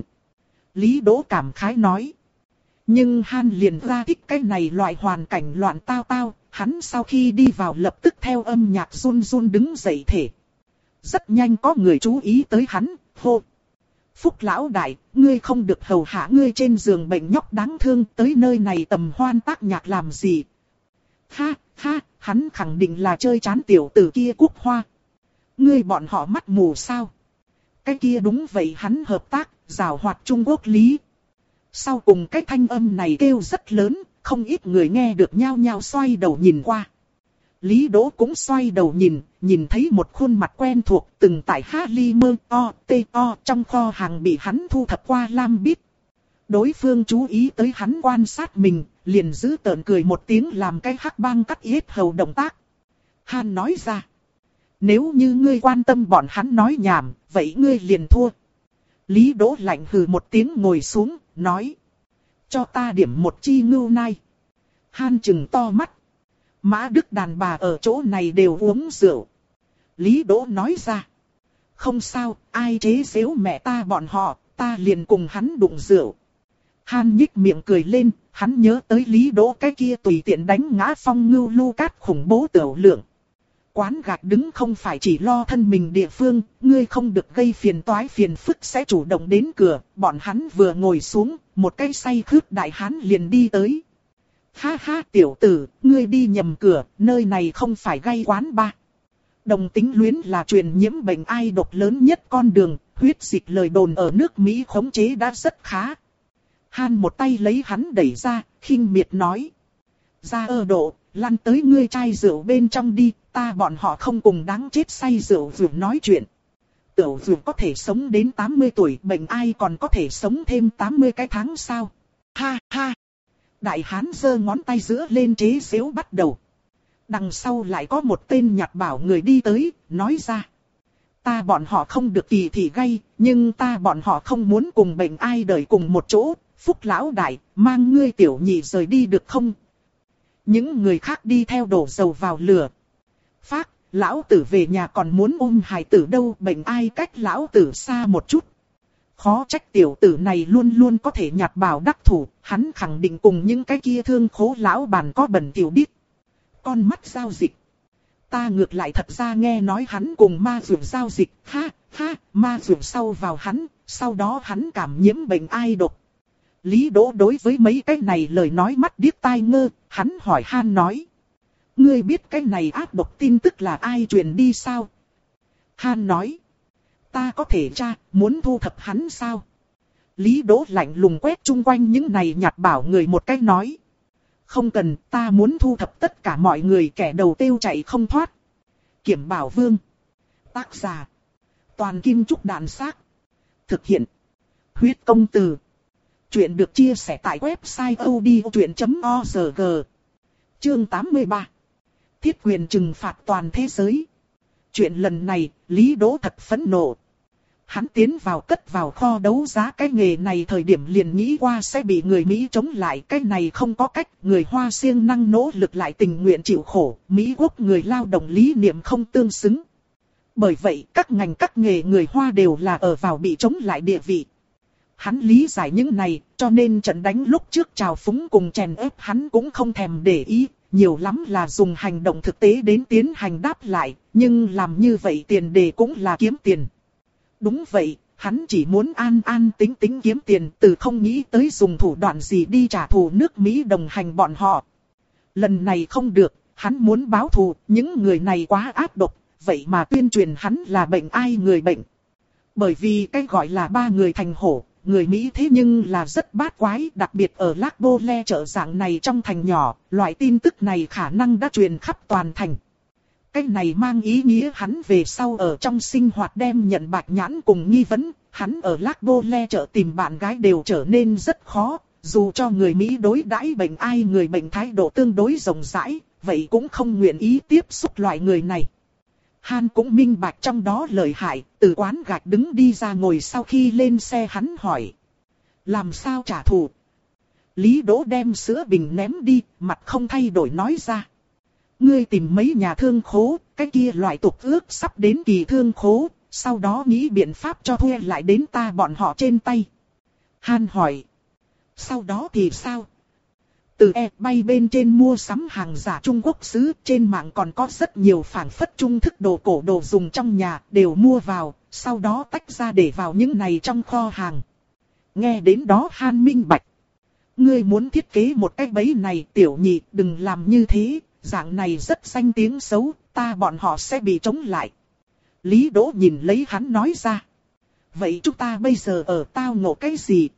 Lý Đỗ cảm khái nói. Nhưng Han liền ra thích cái này loại hoàn cảnh loạn tao tao, hắn sau khi đi vào lập tức theo âm nhạc run run đứng dậy thể. Rất nhanh có người chú ý tới hắn, hô. Phúc lão đại, ngươi không được hầu hạ ngươi trên giường bệnh nhóc đáng thương, tới nơi này tầm hoan tác nhạc làm gì? Ha, ha, hắn khẳng định là chơi chán tiểu tử kia Quốc Hoa. Ngươi bọn họ mắt mù sao? Cái kia đúng vậy, hắn hợp tác, giảo hoạt Trung Quốc lý. Sau cùng cái thanh âm này kêu rất lớn, không ít người nghe được nhao nhao xoay đầu nhìn qua. Lý Đỗ cũng xoay đầu nhìn, nhìn thấy một khuôn mặt quen thuộc từng tại Halimer O T O trong kho hàng bị hắn thu thập qua lam bít. Đối phương chú ý tới hắn quan sát mình, liền giữ tợn cười một tiếng làm cái hắc băng cắt yết hầu động tác. Han nói ra. Nếu như ngươi quan tâm bọn hắn nói nhảm, vậy ngươi liền thua. Lý Đỗ lạnh hừ một tiếng ngồi xuống, nói. Cho ta điểm một chi ngưu nai. Han trừng to mắt. Mã Đức đàn bà ở chỗ này đều uống rượu. Lý Đỗ nói ra. Không sao, ai chế giễu mẹ ta bọn họ, ta liền cùng hắn đụng rượu. Han nhích miệng cười lên, hắn nhớ tới Lý Đỗ cái kia tùy tiện đánh ngã phong ngưu lu cát khủng bố tiểu lượng. Quán gạch đứng không phải chỉ lo thân mình địa phương, ngươi không được gây phiền toái phiền phức sẽ chủ động đến cửa, bọn hắn vừa ngồi xuống, một cái say khướt đại hán liền đi tới. Ha ha tiểu tử, ngươi đi nhầm cửa, nơi này không phải gay quán ba. Đồng tính luyến là truyền nhiễm bệnh ai độc lớn nhất con đường, huyết dịch lời đồn ở nước Mỹ khống chế đã rất khá. Han một tay lấy hắn đẩy ra, khinh miệt nói. Ra ơ độ, lăn tới ngươi chai rượu bên trong đi, ta bọn họ không cùng đáng chết say rượu vừa nói chuyện. Tiểu vừa có thể sống đến tám mươi tuổi, bệnh ai còn có thể sống thêm tám mươi cái tháng sao? Ha ha! Đại hán giơ ngón tay giữa lên chế giễu bắt đầu. Đằng sau lại có một tên nhặt bảo người đi tới, nói ra. Ta bọn họ không được kỳ thị gay, nhưng ta bọn họ không muốn cùng bệnh ai đời cùng một chỗ. Phúc lão đại, mang ngươi tiểu nhị rời đi được không? Những người khác đi theo đổ dầu vào lửa. Phác, lão tử về nhà còn muốn ôm hài tử đâu, bệnh ai cách lão tử xa một chút. Khó trách tiểu tử này luôn luôn có thể nhặt bảo đắc thủ, hắn khẳng định cùng những cái kia thương khố lão bàn có bẩn tiểu đít. Con mắt giao dịch. Ta ngược lại thật ra nghe nói hắn cùng ma dược giao dịch, ha, ha, ma dược sau vào hắn, sau đó hắn cảm nhiễm bệnh ai độc. Lý Đỗ đối với mấy cái này lời nói mắt điếc tai ngơ, hắn hỏi Han nói. Ngươi biết cái này ác độc tin tức là ai truyền đi sao? Han nói. Ta có thể tra, muốn thu thập hắn sao? Lý Đỗ lạnh lùng quét chung quanh những này nhặt bảo người một cái nói. Không cần, ta muốn thu thập tất cả mọi người, kẻ đầu tiêu chạy không thoát. Kiểm Bảo Vương. Tác giả. Toàn Kim Trúc Đạn Xác. Thực hiện. Huyết Công Từ. Chuyện được chia sẻ tại website odchuyện chấm org. Chương tám mươi ba. Thiết quyền trừng phạt toàn thế giới. Chuyện lần này, Lý Đỗ thật phẫn nộ. Hắn tiến vào cất vào kho đấu giá cái nghề này thời điểm liền nghĩ qua sẽ bị người Mỹ chống lại. Cái này không có cách, người Hoa siêng năng nỗ lực lại tình nguyện chịu khổ. Mỹ quốc người lao động lý niệm không tương xứng. Bởi vậy, các ngành các nghề người Hoa đều là ở vào bị chống lại địa vị. Hắn lý giải những này, cho nên trận đánh lúc trước trào phúng cùng chèn ép hắn cũng không thèm để ý. Nhiều lắm là dùng hành động thực tế đến tiến hành đáp lại, nhưng làm như vậy tiền đề cũng là kiếm tiền. Đúng vậy, hắn chỉ muốn an an tính tính kiếm tiền, từ không nghĩ tới dùng thủ đoạn gì đi trả thù nước Mỹ đồng hành bọn họ. Lần này không được, hắn muốn báo thù, những người này quá ác độc, vậy mà tuyên truyền hắn là bệnh ai người bệnh. Bởi vì cái gọi là ba người thành hổ, người Mỹ thế nhưng là rất bát quái, đặc biệt ở Lac Bô Le chợ dạng này trong thành nhỏ, loại tin tức này khả năng đã truyền khắp toàn thành. Cái này mang ý nghĩa hắn về sau ở trong sinh hoạt đem nhận bạch nhãn cùng nghi vấn, hắn ở Lac Bô Le chợ tìm bạn gái đều trở nên rất khó, dù cho người Mỹ đối đãi bệnh ai người bệnh thái độ tương đối rộng rãi, vậy cũng không nguyện ý tiếp xúc loại người này. Han cũng minh bạch trong đó lợi hại, từ quán gạch đứng đi ra ngồi sau khi lên xe hắn hỏi. Làm sao trả thù? Lý Đỗ đem sữa bình ném đi, mặt không thay đổi nói ra. Ngươi tìm mấy nhà thương khố, cái kia loại tục ước sắp đến kỳ thương khố, sau đó nghĩ biện pháp cho thuê lại đến ta bọn họ trên tay. Han hỏi. Sau đó thì sao? Từ eBay bên trên mua sắm hàng giả Trung Quốc xứ, trên mạng còn có rất nhiều phảng phất trung thức đồ cổ đồ dùng trong nhà, đều mua vào, sau đó tách ra để vào những này trong kho hàng. Nghe đến đó Han minh bạch. Ngươi muốn thiết kế một cái bẫy này, tiểu nhị, đừng làm như thế, dạng này rất danh tiếng xấu, ta bọn họ sẽ bị chống lại. Lý Đỗ nhìn lấy hắn nói ra. Vậy chúng ta bây giờ ở tao ngộ cái gì?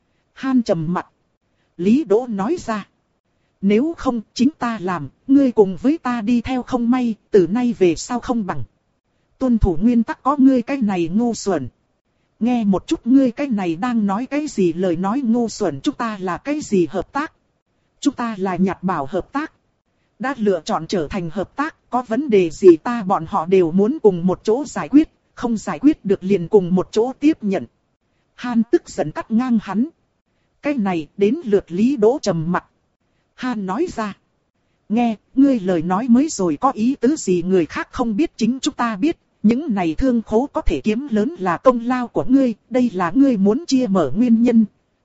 Han trầm mặt. Lý Đỗ nói ra. Nếu không chính ta làm, ngươi cùng với ta đi theo không may, từ nay về sau không bằng. Tuân thủ nguyên tắc có ngươi cái này ngu xuẩn. Nghe một chút ngươi cái này đang nói cái gì lời nói ngu xuẩn, chúng ta là cái gì hợp tác? Chúng ta là nhặt bảo hợp tác. Đã lựa chọn trở thành hợp tác, có vấn đề gì ta bọn họ đều muốn cùng một chỗ giải quyết, không giải quyết được liền cùng một chỗ tiếp nhận. Han tức giận cắt ngang hắn. Cái này đến lượt Lý Đỗ trầm mặt. Han nói ra. Nghe, ngươi lời nói mới rồi có ý tứ gì người khác không biết chính chúng ta biết. Những này thương khố có thể kiếm lớn là công lao của ngươi, đây là ngươi muốn chia mở nguyên nhân.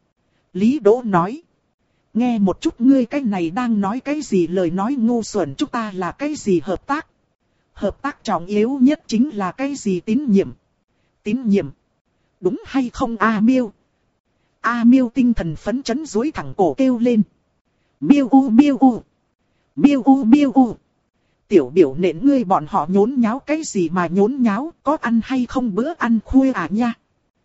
Lý Đỗ nói. Nghe một chút ngươi cái này đang nói cái gì lời nói ngu xuẩn, chúng ta là cái gì hợp tác. Hợp tác trọng yếu nhất chính là cái gì tín nhiệm. Tín nhiệm. Đúng hay không A Miêu? A Miêu tinh thần phấn chấn duỗi thẳng cổ kêu lên. Miêu u miêu u. Miêu u miêu u. Tiểu biểu nện ngươi bọn họ nhốn nháo cái gì mà nhốn nháo, có ăn hay không bữa ăn khuya à nha.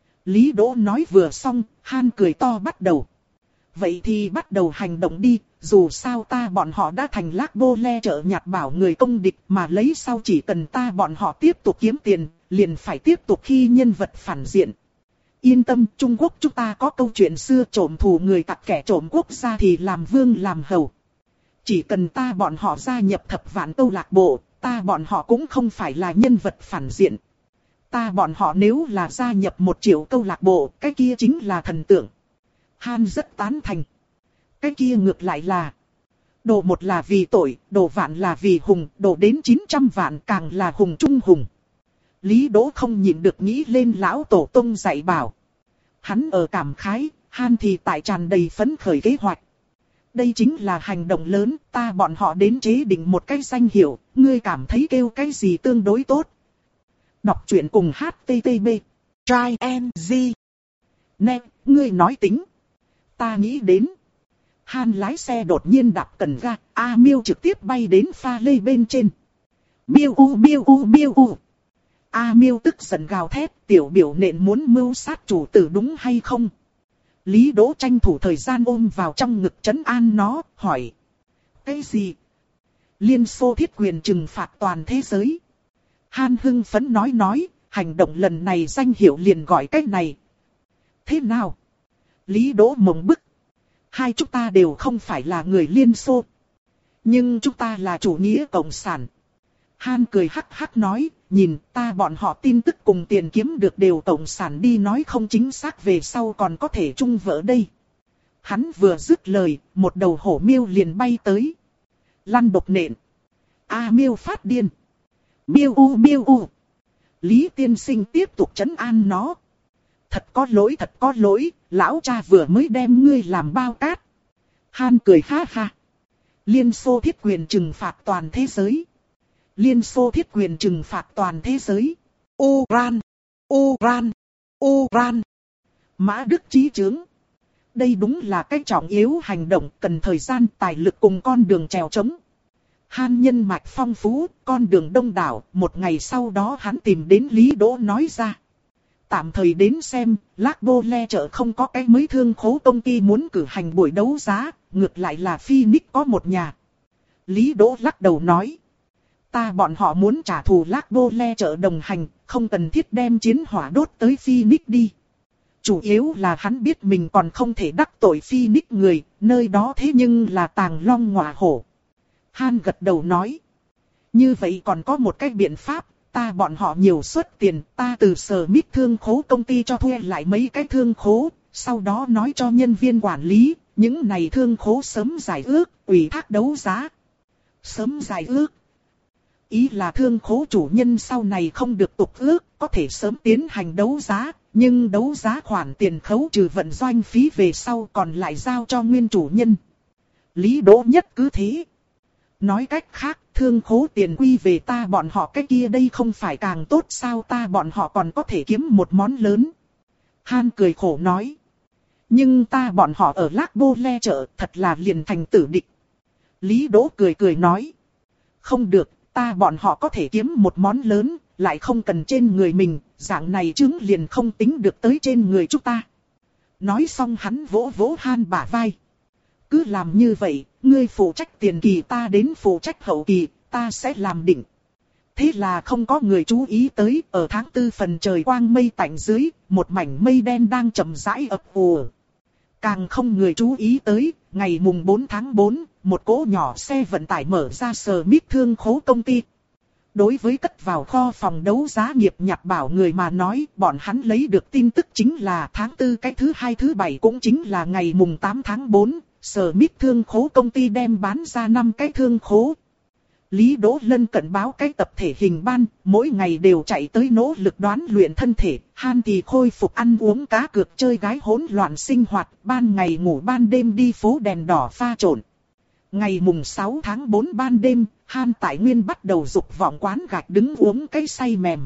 Lý Đỗ nói vừa xong, Han cười to bắt đầu. Vậy thì bắt đầu hành động đi, dù sao ta bọn họ đã thành Lac Bô Le chợ nhặt bảo người công địch mà lấy sau chỉ cần ta bọn họ tiếp tục kiếm tiền, liền phải tiếp tục khi nhân vật phản diện. Yên tâm, Trung Quốc chúng ta có câu chuyện xưa trộm thù người tặc kẻ trộm quốc gia thì làm vương làm hầu. Chỉ cần ta bọn họ gia nhập thập vạn câu lạc bộ, ta bọn họ cũng không phải là nhân vật phản diện. Ta bọn họ nếu là gia nhập một triệu câu lạc bộ, cái kia chính là thần tượng. Han rất tán thành. Cái kia ngược lại là đồ một là vì tội, đồ vạn là vì hùng, đồ đến chín trăm vạn càng là hùng trung hùng. Lý Đỗ không nhịn được nghĩ lên lão tổ tông dạy bảo. Hắn ở cảm khái, Han thì tại tràn đầy phấn khởi kế hoạch. Đây chính là hành động lớn, ta bọn họ đến chế định một cái danh hiệu, ngươi cảm thấy kêu cái gì tương đối tốt. Đọc truyện cùng hát tê tê pê. Try and Z. Nè, ngươi nói tính. Ta nghĩ đến. Han lái xe đột nhiên đạp cần ga, A Miêu trực tiếp bay đến pha lê bên trên. Miêu u miêu u miêu u. A Miêu tức giận gào thét, tiểu biểu nện muốn mưu sát chủ tử đúng hay không? Lý Đỗ tranh thủ thời gian ôm vào trong ngực trấn an nó, hỏi. Cái gì? Liên Xô thiết quyền trừng phạt toàn thế giới. Han hưng phấn nói nói, hành động lần này danh hiệu liền gọi cái này. Thế nào? Lý Đỗ mộng bức. Hai chúng ta đều không phải là người Liên Xô. Nhưng chúng ta là chủ nghĩa cộng sản. Han cười hắc hắc nói, nhìn ta bọn họ tin tức cùng tiền kiếm được đều cộng sản đi nói không chính xác về sau còn có thể chung vỡ đây. Hắn vừa dứt lời, một đầu hổ miêu liền bay tới. Lăn độc nện. A Miêu phát điên. Miêu u miêu u. Lý tiên sinh tiếp tục trấn an nó. Thật có lỗi thật có lỗi, lão cha vừa mới đem ngươi làm bao cát. Han cười ha ha. Liên Xô thiết quyền trừng phạt toàn thế giới. Liên Xô thiết quyền trừng phạt toàn thế giới. Uran, Uran. Uran. Mã Đức chí chướng. Đây đúng là cái trọng yếu hành động cần thời gian, tài lực cùng con đường trèo trống. Han nhân mạch phong phú, con đường đông đảo, một ngày sau đó hắn tìm đến Lý Đỗ nói ra. Tạm thời đến xem, Lác Bô Le chợ không có cái mới thương khố công ty muốn cử hành buổi đấu giá, ngược lại là Phoenix có một nhà. Lý Đỗ lắc đầu nói. Ta bọn họ muốn trả thù Lác Bô Le chợ đồng hành, không cần thiết đem chiến hỏa đốt tới Phoenix đi. Chủ yếu là hắn biết mình còn không thể đắc tội Phoenix người, nơi đó thế nhưng là tàng long ngọa hổ. Han gật đầu nói. Như vậy còn có một cái biện pháp, ta bọn họ nhiều suất tiền, ta từ sở mít thương khố công ty cho thuê lại mấy cái thương khố, sau đó nói cho nhân viên quản lý, những này thương khố sớm giải ước, ủy thác đấu giá. Sớm giải ước. Ý là thương khố chủ nhân sau này không được tục ước, có thể sớm tiến hành đấu giá, nhưng đấu giá khoản tiền khấu trừ vận doanh phí về sau còn lại giao cho nguyên chủ nhân. Lý Đỗ nhất cứ thế. Nói cách khác, thương khố tiền quy về ta bọn họ cái kia đây không phải càng tốt sao, ta bọn họ còn có thể kiếm một món lớn. Han cười khổ nói. Nhưng ta bọn họ ở Lác Bô Le chợ thật là liền thành tử địch. Lý Đỗ cười cười nói. Không được, ta bọn họ có thể kiếm một món lớn, lại không cần trên người mình, dạng này chứng liền không tính được tới trên người chúng ta. Nói xong hắn vỗ vỗ Han bả vai. Cứ làm như vậy, ngươi phụ trách tiền kỳ, ta đến phụ trách hậu kỳ, ta sẽ làm định. Thế là không có người chú ý tới, ở tháng tư phần trời quang mây tạnh dưới, một mảnh mây đen đang chậm rãi ập ùa. Càng không người chú ý tới, ngày mùng bốn tháng tư, một cỗ nhỏ xe vận tải mở ra sở mít thương khố công ty. Đối với cất vào kho phòng đấu giá nghiệp nhặt bảo người mà nói, bọn hắn lấy được tin tức chính là tháng tư cái thứ hai thứ bảy cũng chính là ngày mùng tám tháng tư, sở mít thương khố công ty đem bán ra năm cái thương khố. Lý Đỗ lân cận báo cái tập thể hình ban, mỗi ngày đều chạy tới nỗ lực đoán luyện thân thể, Han thì khôi phục ăn uống cá cược chơi gái hỗn loạn sinh hoạt, ban ngày ngủ ban đêm đi phố đèn đỏ pha trộn. Ngày mùng sáu tháng tư ban đêm, Han tại Nguyên bắt đầu dục vọng quán gạch đứng uống cái say mềm.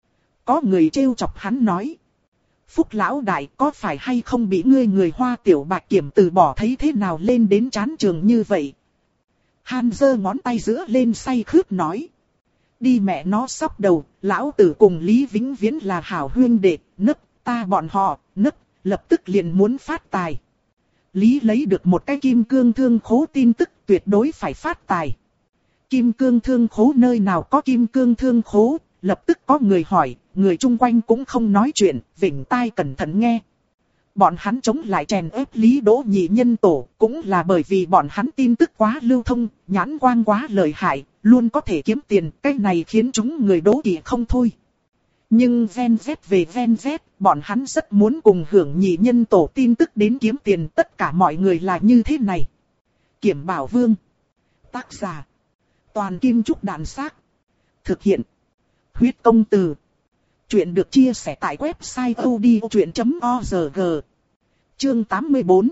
Có người trêu chọc hắn nói. Phúc lão đại có phải hay không bị ngươi người Hoa tiểu bạch kiểm từ bỏ, thấy thế nào lên đến chán trường như vậy? Han giơ ngón tay giữa lên say khướt nói. Đi mẹ nó sóc đầu, lão tử cùng Lý Vĩnh Viễn là hảo huynh đệ, nấc, ta bọn họ, nấc, lập tức liền muốn phát tài. Lý lấy được một cái kim cương thương khố tin tức, tuyệt đối phải phát tài. Kim cương thương khố nơi nào có kim cương thương khố, lập tức có người hỏi, người chung quanh cũng không nói chuyện, vểnh tai cẩn thận nghe. Bọn hắn chống lại chèn ép Lý Đỗ nhị nhân tổ, cũng là bởi vì bọn hắn tin tức quá lưu thông, nhãn quang quá lợi hại, luôn có thể kiếm tiền, cái này khiến chúng người đố kỵ không thôi. Nhưng Gen Z về Gen Z, bọn hắn rất muốn cùng hưởng nhị nhân tổ tin tức đến kiếm tiền, tất cả mọi người là như thế này. Kiểm Bảo Vương. Tác giả. Toàn Kim Trúc Đàn Xác. Thực hiện. Huyết Công Từ. Chuyện được chia sẻ tại website odchuyện chấm org. Chương tám mươi tư.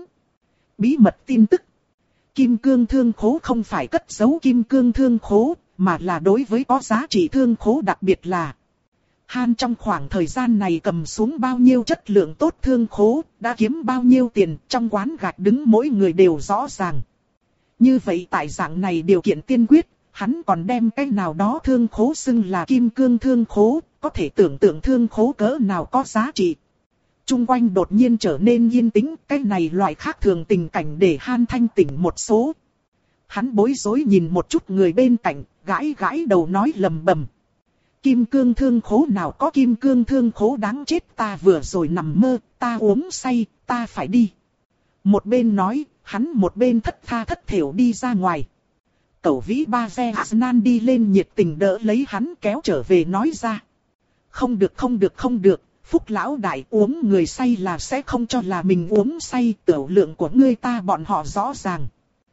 Bí mật tin tức. Kim cương thương khố không phải cất giấu kim cương thương khố, mà là đối với có giá trị thương khố, đặc biệt là Han trong khoảng thời gian này cầm xuống bao nhiêu chất lượng tốt thương khố, đã kiếm bao nhiêu tiền, trong quán gạch đứng mỗi người đều rõ ràng. Như vậy tại dạng này điều kiện tiên quyết, hắn còn đem cái nào đó thương khố xưng là kim cương thương khố, có thể tưởng tượng thương khố cỡ nào có giá trị. Trung quanh đột nhiên trở nên yên tĩnh, cái này loại khác thường tình cảnh để Han thanh tỉnh một số. Hắn bối rối nhìn một chút người bên cạnh, gãi gãi đầu nói lầm bầm. Kim cương thương khố nào có kim cương thương khố, đáng chết, ta vừa rồi nằm mơ, ta uống say, ta phải đi. Một bên nói, hắn một bên thất tha thất thểu đi ra ngoài. Cẩu vĩ ba xe Asnan đi lên nhiệt tình đỡ lấy hắn kéo trở về nói ra. Không được không được không được, Phúc lão đại uống người say là sẽ không cho là mình uống say, tiểu lượng của ngươi ta bọn họ rõ ràng.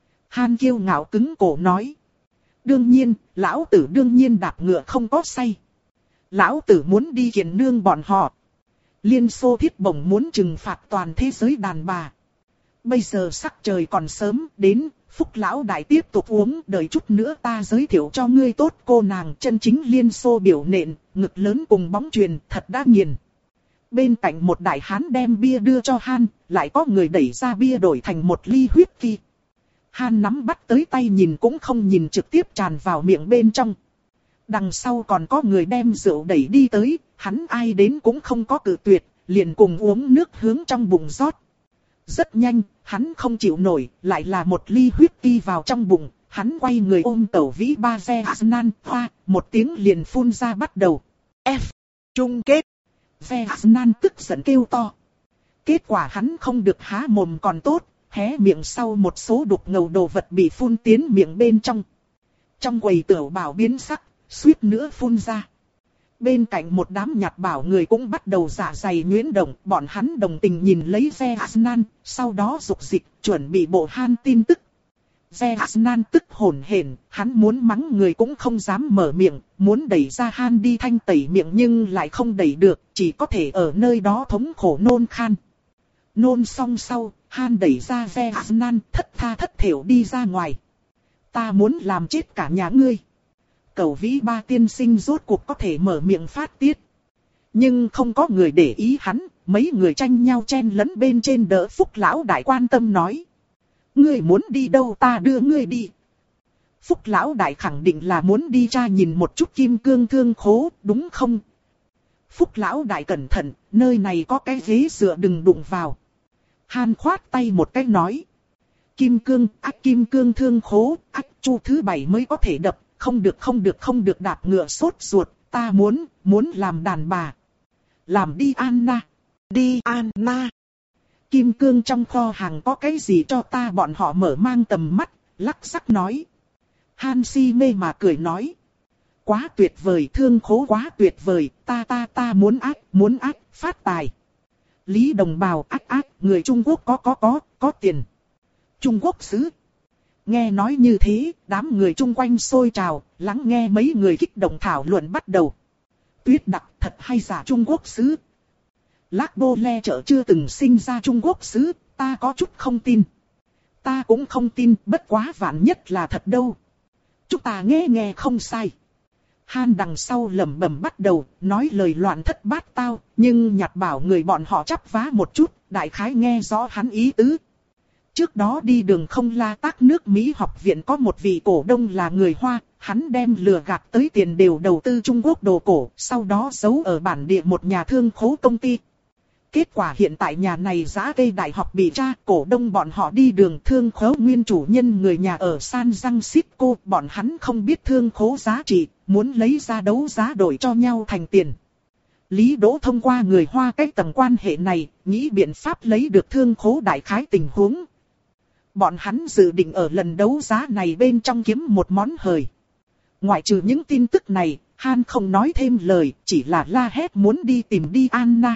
Han kiêu ngạo cứng cổ nói. Đương nhiên, lão tử đương nhiên đạp ngựa không có say. Lão tử muốn đi kiện nương bọn họ. Liên Xô thiết bổng muốn trừng phạt toàn thế giới đàn bà. Bây giờ sắc trời còn sớm, đến, Phúc lão đại tiếp tục uống, đợi chút nữa ta giới thiệu cho ngươi tốt cô nàng chân chính Liên Xô biểu nện, ngực lớn cùng bóng chuyền, thật đã nghiền. Bên cạnh một đại hán đem bia đưa cho Han, lại có người đẩy ra bia đổi thành một ly whisky. Han nắm bắt tới tay nhìn cũng không nhìn, trực tiếp tràn vào miệng bên trong. Đằng sau còn có người đem rượu đẩy đi tới, hắn ai đến cũng không có cự tuyệt, liền cùng uống nước hướng trong bụng rót. Rất nhanh, hắn không chịu nổi, lại là một ly whisky vào trong bụng, hắn quay người ôm Cẩu Vĩ Ba Ve Asnan, hoa, một tiếng liền phun ra bắt đầu. F. Chung kết. Ve Asnan tức giận kêu to. Kết quả hắn không được há mồm còn tốt, hé miệng sau một số đục ngầu đồ vật bị phun tiến miệng bên trong. Trong quầy Tiểu Bảo biến sắc, suýt nữa phun ra. Bên cạnh một đám nhặt bảo người cũng bắt đầu dạ dày nhuyễn động, bọn hắn đồng tình nhìn lấy Ve Asnan, sau đó dục dịch, chuẩn bị bộ Han tin tức. Ve Asnan tức hổn hển, hắn muốn mắng người cũng không dám mở miệng, muốn đẩy ra Han đi thanh tẩy miệng nhưng lại không đẩy được, chỉ có thể ở nơi đó thống khổ nôn khan. Nôn xong sau, Han đẩy ra Ve Asnan, thất tha thất thểu đi ra ngoài. Ta muốn làm chết cả nhà ngươi. Cẩu Vĩ Ba tiên sinh rốt cuộc có thể mở miệng phát tiết. Nhưng không có người để ý hắn, mấy người tranh nhau chen lấn bên trên đỡ Phúc Lão Đại quan tâm nói. Ngươi muốn đi đâu ta đưa ngươi đi. Phúc Lão Đại khẳng định là muốn đi tra nhìn một chút kim cương thương khố, đúng không? Phúc Lão Đại cẩn thận, nơi này có cái ghế dựa đừng đụng vào. Han khoát tay một cái nói. Kim cương, ách kim cương thương khố, ách chu thứ bảy mới có thể đập. Không được không được không được đạp ngựa sốt ruột, ta muốn, muốn làm đàn bà. Làm đi Anna. Đi Anna. Kim cương trong kho hàng có cái gì cho ta, bọn họ mở mang tầm mắt, lắc sắc nói. Han si mê mà cười nói. Quá tuyệt vời, thương khố quá tuyệt vời, ta ta ta muốn ác, muốn ác, phát tài. Lý Đồng Bào ác ác, người Trung Quốc có có có, có tiền. Trung Quốc xứ. Nghe nói như thế, đám người chung quanh sôi trào, lắng nghe mấy người kích động thảo luận bắt đầu. Tuyết Đặc thật hay giả Trung Quốc xứ. Lác Bô Le Chợ chưa từng sinh ra Trung Quốc xứ, ta có chút không tin. Ta cũng không tin, bất quá vạn nhất là thật đâu. Chúng ta nghe nghe không sai. Han đằng sau lẩm bẩm bắt đầu, nói lời loạn thất bát tao, nhưng nhặt bảo người bọn họ chắp vá một chút, đại khái nghe rõ hắn ý tứ. Trước đó đi đường không la tác nước Mỹ học viện có một vị cổ đông là người Hoa, hắn đem lừa gạt tới tiền đều đầu tư Trung Quốc đồ cổ, sau đó giấu ở bản địa một nhà thương khố công ty. Kết quả hiện tại nhà này giá cây đại học bị tra, cổ đông bọn họ đi đường thương khố nguyên chủ nhân người nhà ở San Francisco, bọn hắn không biết thương khố giá trị, muốn lấy ra đấu giá đổi cho nhau thành tiền. Lý Đỗ thông qua người Hoa cách tầng quan hệ này, nghĩ biện pháp lấy được thương khố đại khái tình huống. Bọn hắn dự định ở lần đấu giá này bên trong kiếm một món hời. Ngoại trừ những tin tức này, Han không nói thêm lời, chỉ là la hét muốn đi tìm Diana.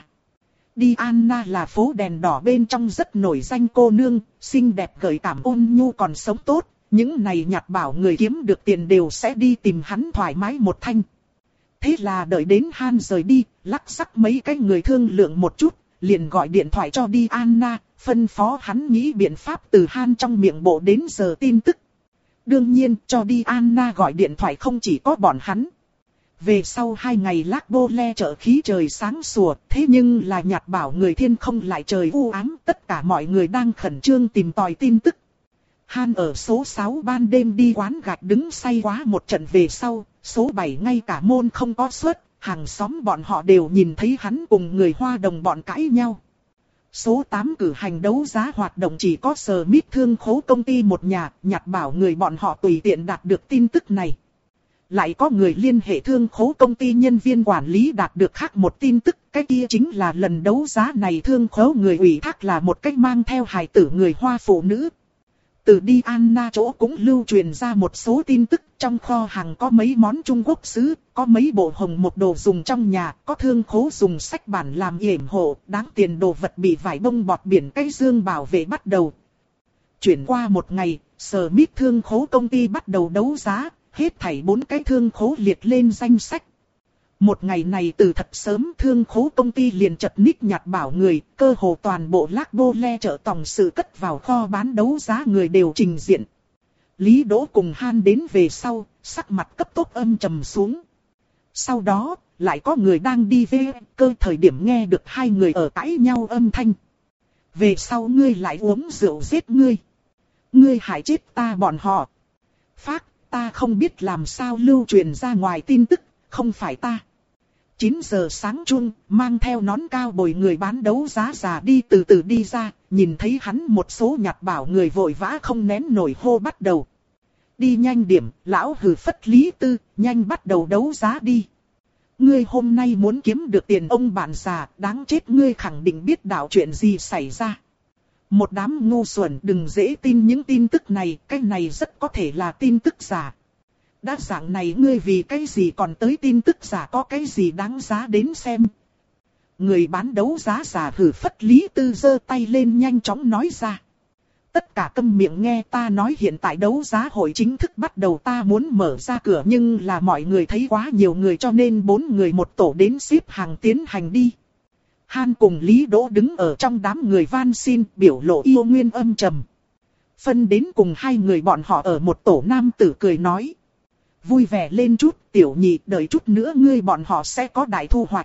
Diana là phố đèn đỏ bên trong rất nổi danh cô nương, xinh đẹp gợi cảm ôn nhu còn sống tốt. Những này nhặt bảo người kiếm được tiền đều sẽ đi tìm hắn thoải mái một thanh. Thế là đợi đến Han rời đi, lắc sắc mấy cái người thương lượng một chút, liền gọi điện thoại cho Diana, phân phó hắn nghĩ biện pháp từ Han trong miệng bộ đến giờ tin tức. Đương nhiên, cho Diana gọi điện thoại không chỉ có bọn hắn. Về sau hai ngày Lác Bô Le chợ khí trời sáng sủa, thế nhưng là nhặt bảo người thiên không lại trời u ám, tất cả mọi người đang khẩn trương tìm tòi tin tức. Han ở số sáu ban đêm đi quán gạch đứng say quá một trận về sau, số bảy ngay cả môn không có suất, hàng xóm bọn họ đều nhìn thấy hắn cùng người Hoa đồng bọn cãi nhau. Số tám cử hành đấu giá hoạt động chỉ có Smith thương khố công ty một nhà, nhặt bảo người bọn họ tùy tiện đạt được tin tức này. Lại có người liên hệ thương khố công ty nhân viên quản lý đạt được khác một tin tức, cái kia chính là lần đấu giá này thương khố người ủy thác là một cách mang theo hài tử người Hoa phụ nữ. Từ Diana chỗ cũng lưu truyền ra một số tin tức, trong kho hàng có mấy món Trung Quốc xứ, có mấy bộ hồng một đồ dùng trong nhà, có thương khố dùng sách bản làm yểm hộ, đáng tiền đồ vật bị vải bông bọt biển cây dương bảo vệ bắt đầu. Chuyển qua một ngày, Smith thương khố công ty bắt đầu đấu giá, hết thảy bốn cái thương khố liệt lên danh sách. Một ngày này từ thật sớm thương khố công ty liền chật ních nhặt bảo người, cơ hồ toàn bộ Lác Bô Le chợ tổng sự cất vào kho bán đấu giá người đều trình diện. Lý Đỗ cùng Han đến về sau, sắc mặt cấp tốc âm trầm xuống. Sau đó, lại có người đang đi về cơ thời điểm nghe được hai người ở cãi nhau âm thanh. Về sau ngươi lại uống rượu giết ngươi. Ngươi hại chết ta bọn họ. Phác, ta không biết làm sao lưu truyền ra ngoài tin tức, không phải ta. chín giờ sáng chung, mang theo nón cao bồi người bán đấu giá già đi từ từ đi ra, nhìn thấy hắn một số nhặt bảo người vội vã không nén nổi hô bắt đầu. Đi nhanh điểm, lão hừ phất Lý Tư, nhanh bắt đầu đấu giá đi. Ngươi hôm nay muốn kiếm được tiền ông bạn già, đáng chết ngươi khẳng định biết đạo chuyện gì xảy ra. Một đám ngu xuẩn đừng dễ tin những tin tức này, cái này rất có thể là tin tức giả. Đã dạng này ngươi vì cái gì còn tới tin tức giả có cái gì đáng giá đến xem. Người bán đấu giá giả hử phất Lý Tư giơ tay lên nhanh chóng nói ra. Tất cả câm miệng nghe ta nói hiện tại đấu giá hội chính thức bắt đầu ta muốn mở ra cửa nhưng là mọi người thấy quá nhiều người cho nên bốn người một tổ đến xếp hàng tiến hành đi. Han cùng Lý Đỗ đứng ở trong đám người van xin biểu lộ yêu nguyên âm trầm. Phân đến cùng hai người bọn họ ở một tổ nam tử cười nói. Vui vẻ lên chút tiểu nhị đợi chút nữa ngươi bọn họ sẽ có đại thu hoạch.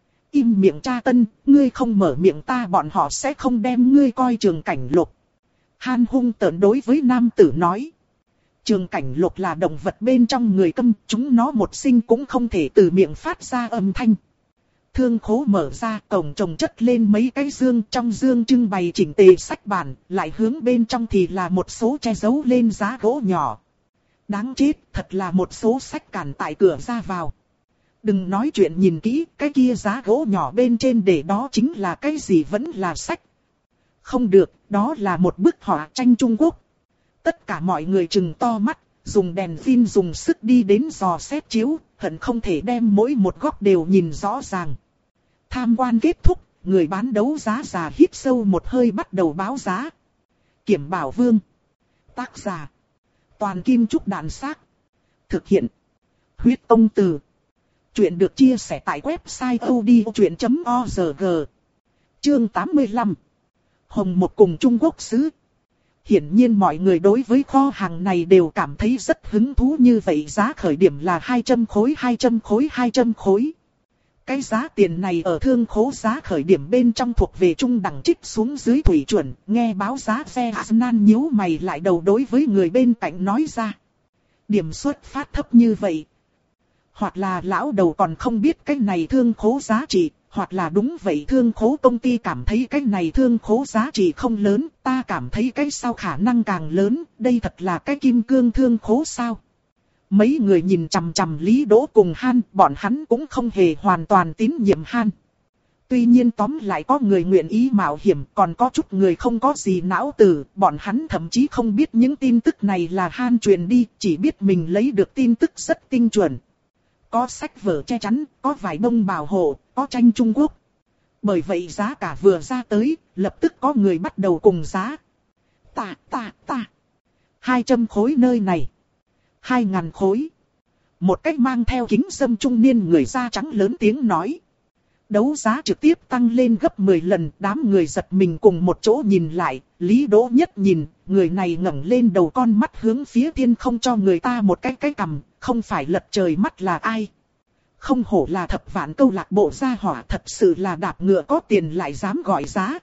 Im miệng cha tân, ngươi không mở miệng ta bọn họ sẽ không đem ngươi coi Trường Cảnh Lục. Han hung tợn đối với nam tử nói. Trường Cảnh Lục là động vật bên trong người câm, chúng nó một sinh cũng không thể từ miệng phát ra âm thanh. Thương khố mở ra, cổng trồng chất lên mấy cái dương, trong dương trưng bày chỉnh tề sách bản, lại hướng bên trong thì là một số che giấu lên giá gỗ nhỏ. Đáng chết, thật là một số sách cản tại cửa ra vào. Đừng nói chuyện nhìn kỹ, cái kia giá gỗ nhỏ bên trên để đó chính là cái gì vẫn là sách. Không được, đó là một bức họa tranh Trung Quốc. Tất cả mọi người trừng to mắt, dùng đèn pin dùng sức đi đến dò xét chiếu, hận không thể đem mỗi một góc đều nhìn rõ ràng. Tham quan kết thúc, người bán đấu giá già hít sâu một hơi bắt đầu báo giá. Kiểm Bảo Vương. Tác giả. Toàn Kim Trúc Đạn Xác. Thực hiện. Huyết Tông Từ. Chuyện được chia sẻ tại website odchuyện chấm org. Chương tám mươi lăm. Hồng Một cùng Trung Quốc sứ. Hiển nhiên mọi người đối với kho hàng này đều cảm thấy rất hứng thú như vậy giá khởi điểm là hai trăm khối hai trăm khối hai trăm khối. Cái giá tiền này ở thương khố giá khởi điểm bên trong thuộc về trung đẳng trích xuống dưới thủy chuẩn, nghe báo giá xe nan nhíu mày lại đầu đối với người bên cạnh nói ra. Điểm xuất phát thấp như vậy. Hoặc là lão đầu còn không biết cái này thương khố giá trị, hoặc là đúng vậy thương khố công ty cảm thấy cái này thương khố giá trị không lớn, ta cảm thấy cái sau khả năng càng lớn, đây thật là cái kim cương thương khố sao. Mấy người nhìn chằm chằm Lý Đỗ cùng Han, bọn hắn cũng không hề hoàn toàn tín nhiệm Han. Tuy nhiên tóm lại có người nguyện ý mạo hiểm, còn có chút người không có gì não tử, bọn hắn thậm chí không biết những tin tức này là Han truyền đi, chỉ biết mình lấy được tin tức rất tinh chuẩn. Có sách vở che chắn, có vải bông bảo hộ, có tranh Trung Quốc. Bởi vậy giá cả vừa ra tới, lập tức có người bắt đầu cùng giá. Ta, ta, ta. Hai trăm khối nơi này. Hai ngàn khối. Một cách mang theo kính râm trung niên người da trắng lớn tiếng nói. Đấu giá trực tiếp tăng lên gấp mười lần, đám người giật mình cùng một chỗ nhìn lại, Lý Đỗ nhất nhìn, người này ngẩng lên đầu con mắt hướng phía thiên không cho người ta một cái cái cằm, không phải lật trời mắt là ai. Không hổ là thập vạn câu lạc bộ gia hỏa, thật sự là đạp ngựa có tiền lại dám gọi giá.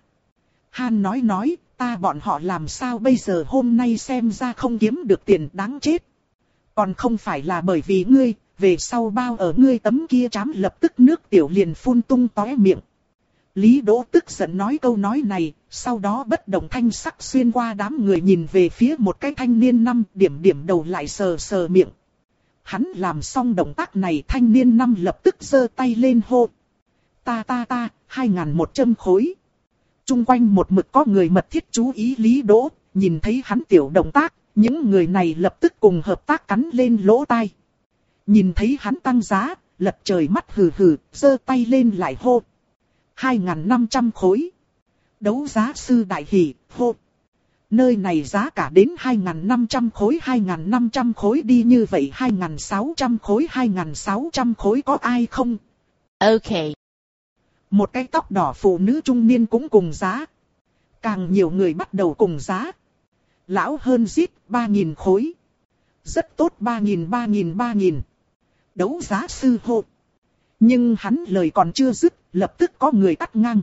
Han nói nói, ta bọn họ làm sao bây giờ hôm nay xem ra không kiếm được tiền đáng chết. Còn không phải là bởi vì ngươi, về sau bao ở ngươi tấm kia trám lập tức nước tiểu liền phun tung tóe miệng. Lý Đỗ tức giận nói câu nói này, sau đó bất động thanh sắc xuyên qua đám người nhìn về phía một cái thanh niên năm điểm điểm đầu lại sờ sờ miệng. Hắn làm xong động tác này thanh niên năm lập tức giơ tay lên hô. Ta ta ta, hai ngàn một trăm khối. Trung quanh một mực có người mật thiết chú ý Lý Đỗ, nhìn thấy hắn tiểu động tác, những người này lập tức cùng hợp tác cắn lên lỗ tai. Nhìn thấy hắn tăng giá, lật trời mắt hừ hừ, giơ tay lên lại hô. hai ngàn năm trăm khối. Đấu giá sư đại hỉ, hô. Nơi này giá cả đến hai ngàn năm trăm khối, hai ngàn năm trăm khối đi như vậy hai ngàn sáu trăm khối, hai ngàn sáu trăm khối có ai không? Ok. Một cái tóc đỏ phụ nữ trung niên cũng cùng giá. Càng nhiều người bắt đầu cùng giá. Lão hơn giết, ba nghìn khối. Rất tốt ba nghìn, ba nghìn, ba nghìn. Đấu giá sư hô. Nhưng hắn lời còn chưa dứt, lập tức có người cắt ngang.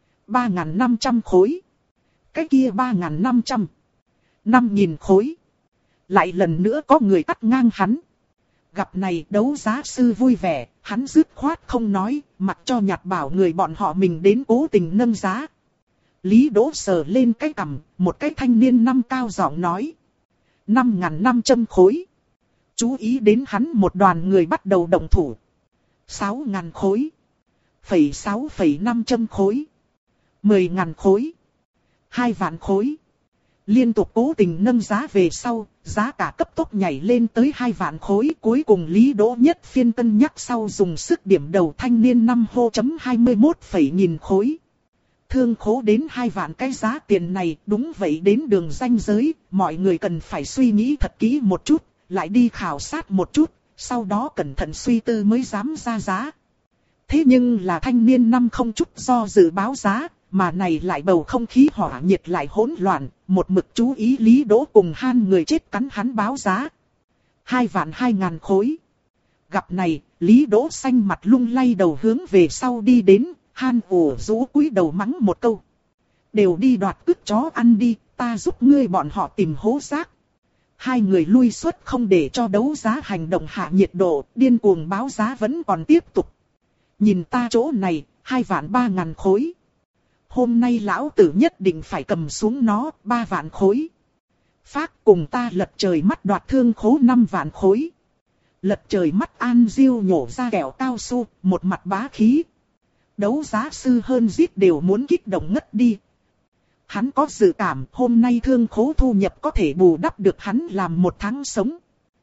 ba nghìn năm trăm khối. Cái kia ba nghìn năm trăm. năm nghìn khối. Lại lần nữa có người cắt ngang hắn. Gặp này đấu giá sư vui vẻ, hắn dứt khoát không nói, mặc cho Nhạt Bảo người bọn họ mình đến cố tình nâng giá. Lý Đỗ sờ lên cái cằm, một cái thanh niên năm cao giọng nói. năm nghìn năm trăm khối. Chú ý đến hắn một đoàn người bắt đầu động thủ. sáu nghìn khối. Phẩy sáu phẩy năm trăm khối. mười nghìn khối. hai vạn khối. Liên tục cố tình nâng giá về sau, giá cả cấp tốc nhảy lên tới hai vạn khối. Cuối cùng Lý Đỗ nhất phiên cân nhắc sau dùng sức điểm đầu thanh niên năm hô chấm hai mươi mốt phẩy nghìn khối. Thương khố đến hai vạn cái giá tiền này, đúng vậy đến đường ranh giới, mọi người cần phải suy nghĩ thật kỹ một chút, lại đi khảo sát một chút, sau đó cẩn thận suy tư mới dám ra giá. Thế nhưng là thanh niên năm không chút do dự báo giá, mà này lại bầu không khí hỏa nhiệt lại hỗn loạn, một mực chú ý Lý Đỗ cùng Han người chết cắn hắn báo giá. Hai vạn hai ngàn khối. Gặp này, Lý Đỗ xanh mặt lung lay đầu hướng về sau đi đến, Han ủ rũ cúi đầu mắng một câu. Đều đi đoạt cứt chó ăn đi, ta giúp ngươi bọn họ tìm hố rác. Hai người lui xuất không để cho đấu giá hành động hạ nhiệt độ, điên cuồng báo giá vẫn còn tiếp tục. Nhìn ta chỗ này, hai vạn ba ngàn khối. Hôm nay lão tử nhất định phải cầm xuống nó, ba vạn khối. Phác cùng ta lật trời mắt đoạt thương khố năm vạn khối. Lật trời mắt An Diêu nhổ ra kẹo cao su, một mặt bá khí. Đấu giá sư hơn giết đều muốn kích động ngất đi. Hắn có dự cảm hôm nay thương khố thu nhập có thể bù đắp được hắn làm một tháng sống.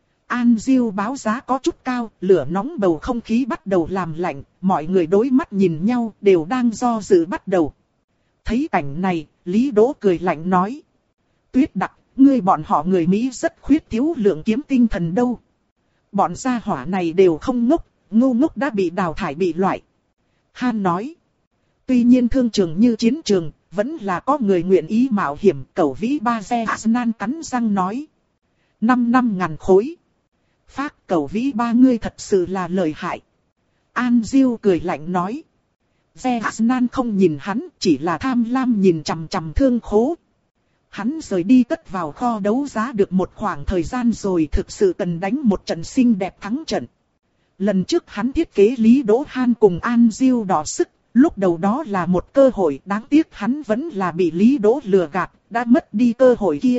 An Diêu báo giá có chút cao, lửa nóng bầu không khí bắt đầu làm lạnh, mọi người đối mắt nhìn nhau đều đang do dự bắt đầu. Thấy cảnh này, Lý Đỗ cười lạnh nói. Tuyết Đặc, ngươi bọn họ người Mỹ rất khuyết thiếu lượng kiếm tinh thần đâu. Bọn gia hỏa này đều không ngốc, ngu ngốc đã bị đào thải bị loại. Han nói. Tuy nhiên thương trường như chiến trường, vẫn là có người nguyện ý mạo hiểm. Cẩu vĩ ba xe Asnan cắn răng nói. Năm năm ngàn khối. Phác Cẩu vĩ ba ngươi thật sự là lợi hại. An Diêu cười lạnh nói. Xe Asnan không nhìn hắn, chỉ là tham lam nhìn chằm chằm thương khố. Hắn rời đi cất vào kho đấu giá được một khoảng thời gian rồi, thực sự cần đánh một trận xinh đẹp thắng trận. Lần trước hắn thiết kế Lý Đỗ Han cùng An Diêu đỏ sức, lúc đầu đó là một cơ hội, đáng tiếc hắn vẫn là bị Lý Đỗ lừa gạt, đã mất đi cơ hội kia.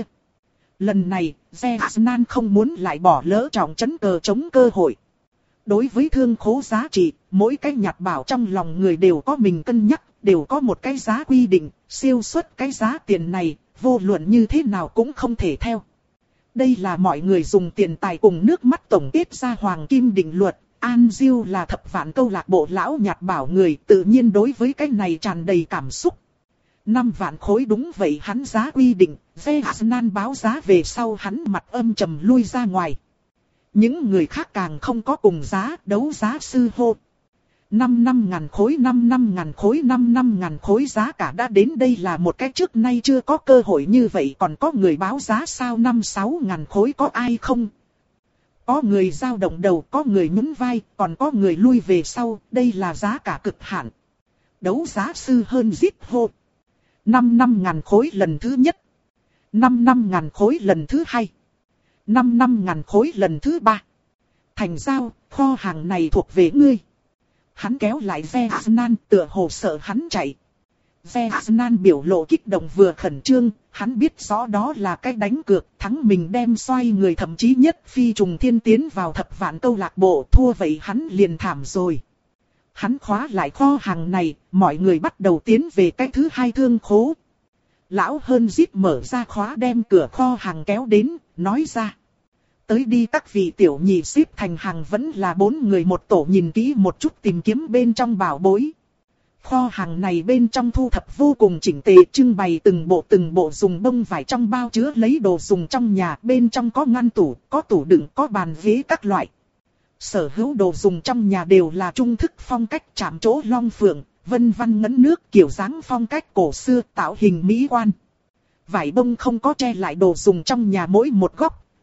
Lần này, Ze Asnan không muốn lại bỏ lỡ trọng trấn cờ chống cơ hội. Đối với thương khố giá trị, mỗi cái Nhạt Bảo trong lòng người đều có mình cân nhắc, đều có một cái giá quy định, siêu suất cái giá tiền này, vô luận như thế nào cũng không thể theo. Đây là mọi người dùng tiền tài cùng nước mắt tổng kết ra hoàng kim định luật. An Diêu là thập vạn câu lạc bộ lão Nhạt Bảo người, tự nhiên đối với cái này tràn đầy cảm xúc. Năm vạn khối đúng vậy hắn giá quy định, Ze Asnan báo giá về sau hắn mặt âm trầm lui ra ngoài. Những người khác càng không có cùng giá, đấu giá sư hô. Năm năm ngàn khối, năm năm ngàn khối, năm năm ngàn khối giá cả đã đến đây là một cái trước nay chưa có cơ hội như vậy, còn có người báo giá sao năm sáu ngàn khối có ai không? Có người dao động đầu, có người nhún vai, còn có người lui về sau, đây là giá cả cực hạn. Đấu giá sư hơn giết hô. Năm năm ngàn khối lần thứ nhất. Năm năm ngàn khối lần thứ hai. Năm năm ngàn khối lần thứ ba. Thành giao, kho hàng này thuộc về ngươi. Hắn kéo lại Ze Asnan tựa hồ sợ hắn chạy. Ze Asnan biểu lộ kích động vừa khẩn trương, hắn biết rõ đó là cái đánh cược, thắng mình đem xoay người thậm chí nhất phi trùng thiên tiến vào thập vạn câu lạc bộ, thua vậy hắn liền thảm rồi. Hắn khóa lại kho hàng này, mọi người bắt đầu tiến về cái thứ hai thương khố. Lão hơn zip mở ra khóa đem cửa kho hàng kéo đến, nói ra. Tới đi các vị tiểu nhị xếp thành hàng vẫn là bốn người một tổ nhìn kỹ một chút tìm kiếm bên trong bảo bối. Kho hàng này bên trong thu thập vô cùng chỉnh tề, trưng bày từng bộ từng bộ dùng bông vải trong bao chứa lấy đồ dùng trong nhà, bên trong có ngăn tủ, có tủ đựng, có bàn ghế các loại. Sở hữu đồ dùng trong nhà đều là trung thức phong cách chạm trổ long phượng, vân văn ngấn nước, kiểu dáng phong cách cổ xưa, tạo hình mỹ quan. Vải bông không có che lại đồ dùng trong nhà mỗi một góc,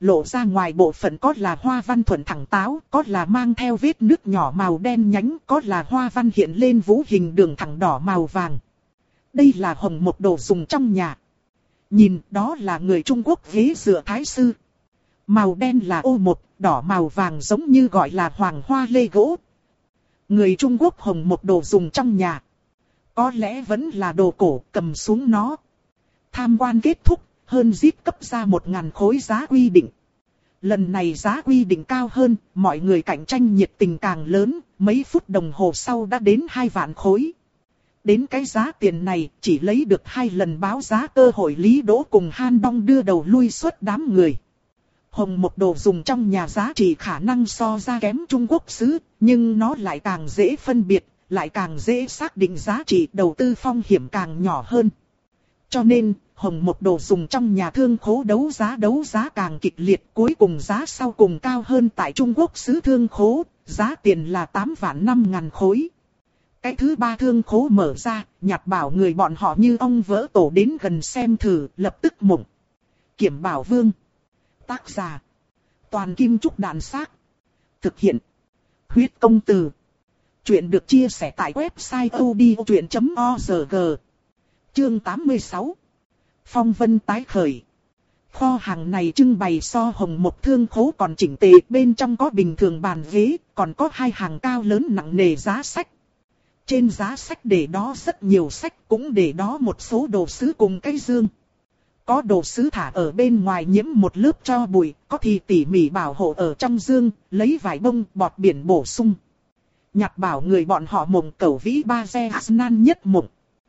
lộ ra ngoài bộ phận có là hoa văn thuần thẳng táo, có là mang theo vết nước nhỏ màu đen nhánh, có là hoa văn hiện lên vũ hình đường thẳng đỏ màu vàng. Đây là hồng một đồ dùng trong nhà. Nhìn đó là người Trung Quốc ghế dựa thái sư. Màu đen là ô một, đỏ màu vàng giống như gọi là hoàng hoa lê gỗ. Người Trung Quốc hồng một đồ dùng trong nhà. Có lẽ vẫn là đồ cổ, cầm xuống nó. Tham quan kết thúc, hơn zip cấp ra một ngàn khối giá quy định. Lần này giá quy định cao hơn, mọi người cạnh tranh nhiệt tình càng lớn, mấy phút đồng hồ sau đã đến hai vạn khối. Đến cái giá tiền này, chỉ lấy được hai lần báo giá cơ hội Lý Đỗ cùng Han Dong đưa đầu lui suốt đám người. Hồng một đồ dùng trong nhà giá trị khả năng so ra kém Trung Quốc xứ, nhưng nó lại càng dễ phân biệt, lại càng dễ xác định giá trị, đầu tư phong hiểm càng nhỏ hơn. Cho nên, hồng một đồ dùng trong nhà thương khố đấu giá đấu giá càng kịch liệt, cuối cùng giá sau cùng cao hơn tại Trung Quốc xứ thương khố, giá tiền là tám vạn năm ngàn khối. Cái thứ ba thương khố mở ra, Nhạt Bảo người bọn họ như ông vỡ tổ đến gần xem thử, lập tức mộng. Kiểm Bảo Vương. Tác giả. Toàn Kim Trúc Đàn Xác. Thực hiện. Huyết Công Từ. Chuyện được chia sẻ tại website odchuyện chấm org. Chương tám mươi sáu. Phong vân tái khởi. Kho hàng này trưng bày so hồng một thương khố còn chỉnh tề, bên trong có bình thường bàn ghế, còn có hai hàng cao lớn nặng nề giá sách. Trên giá sách để đó rất nhiều sách, cũng để đó một số đồ sứ cùng cái dương. Có đồ sứ thả ở bên ngoài nhiễm một lớp tro bụi, có thì tỉ mỉ bảo hộ ở trong dương, lấy vải bông bọt biển bổ sung. Nhạt Bảo người bọn họ mộng cẩu vĩ ba xe nan nhất mộng.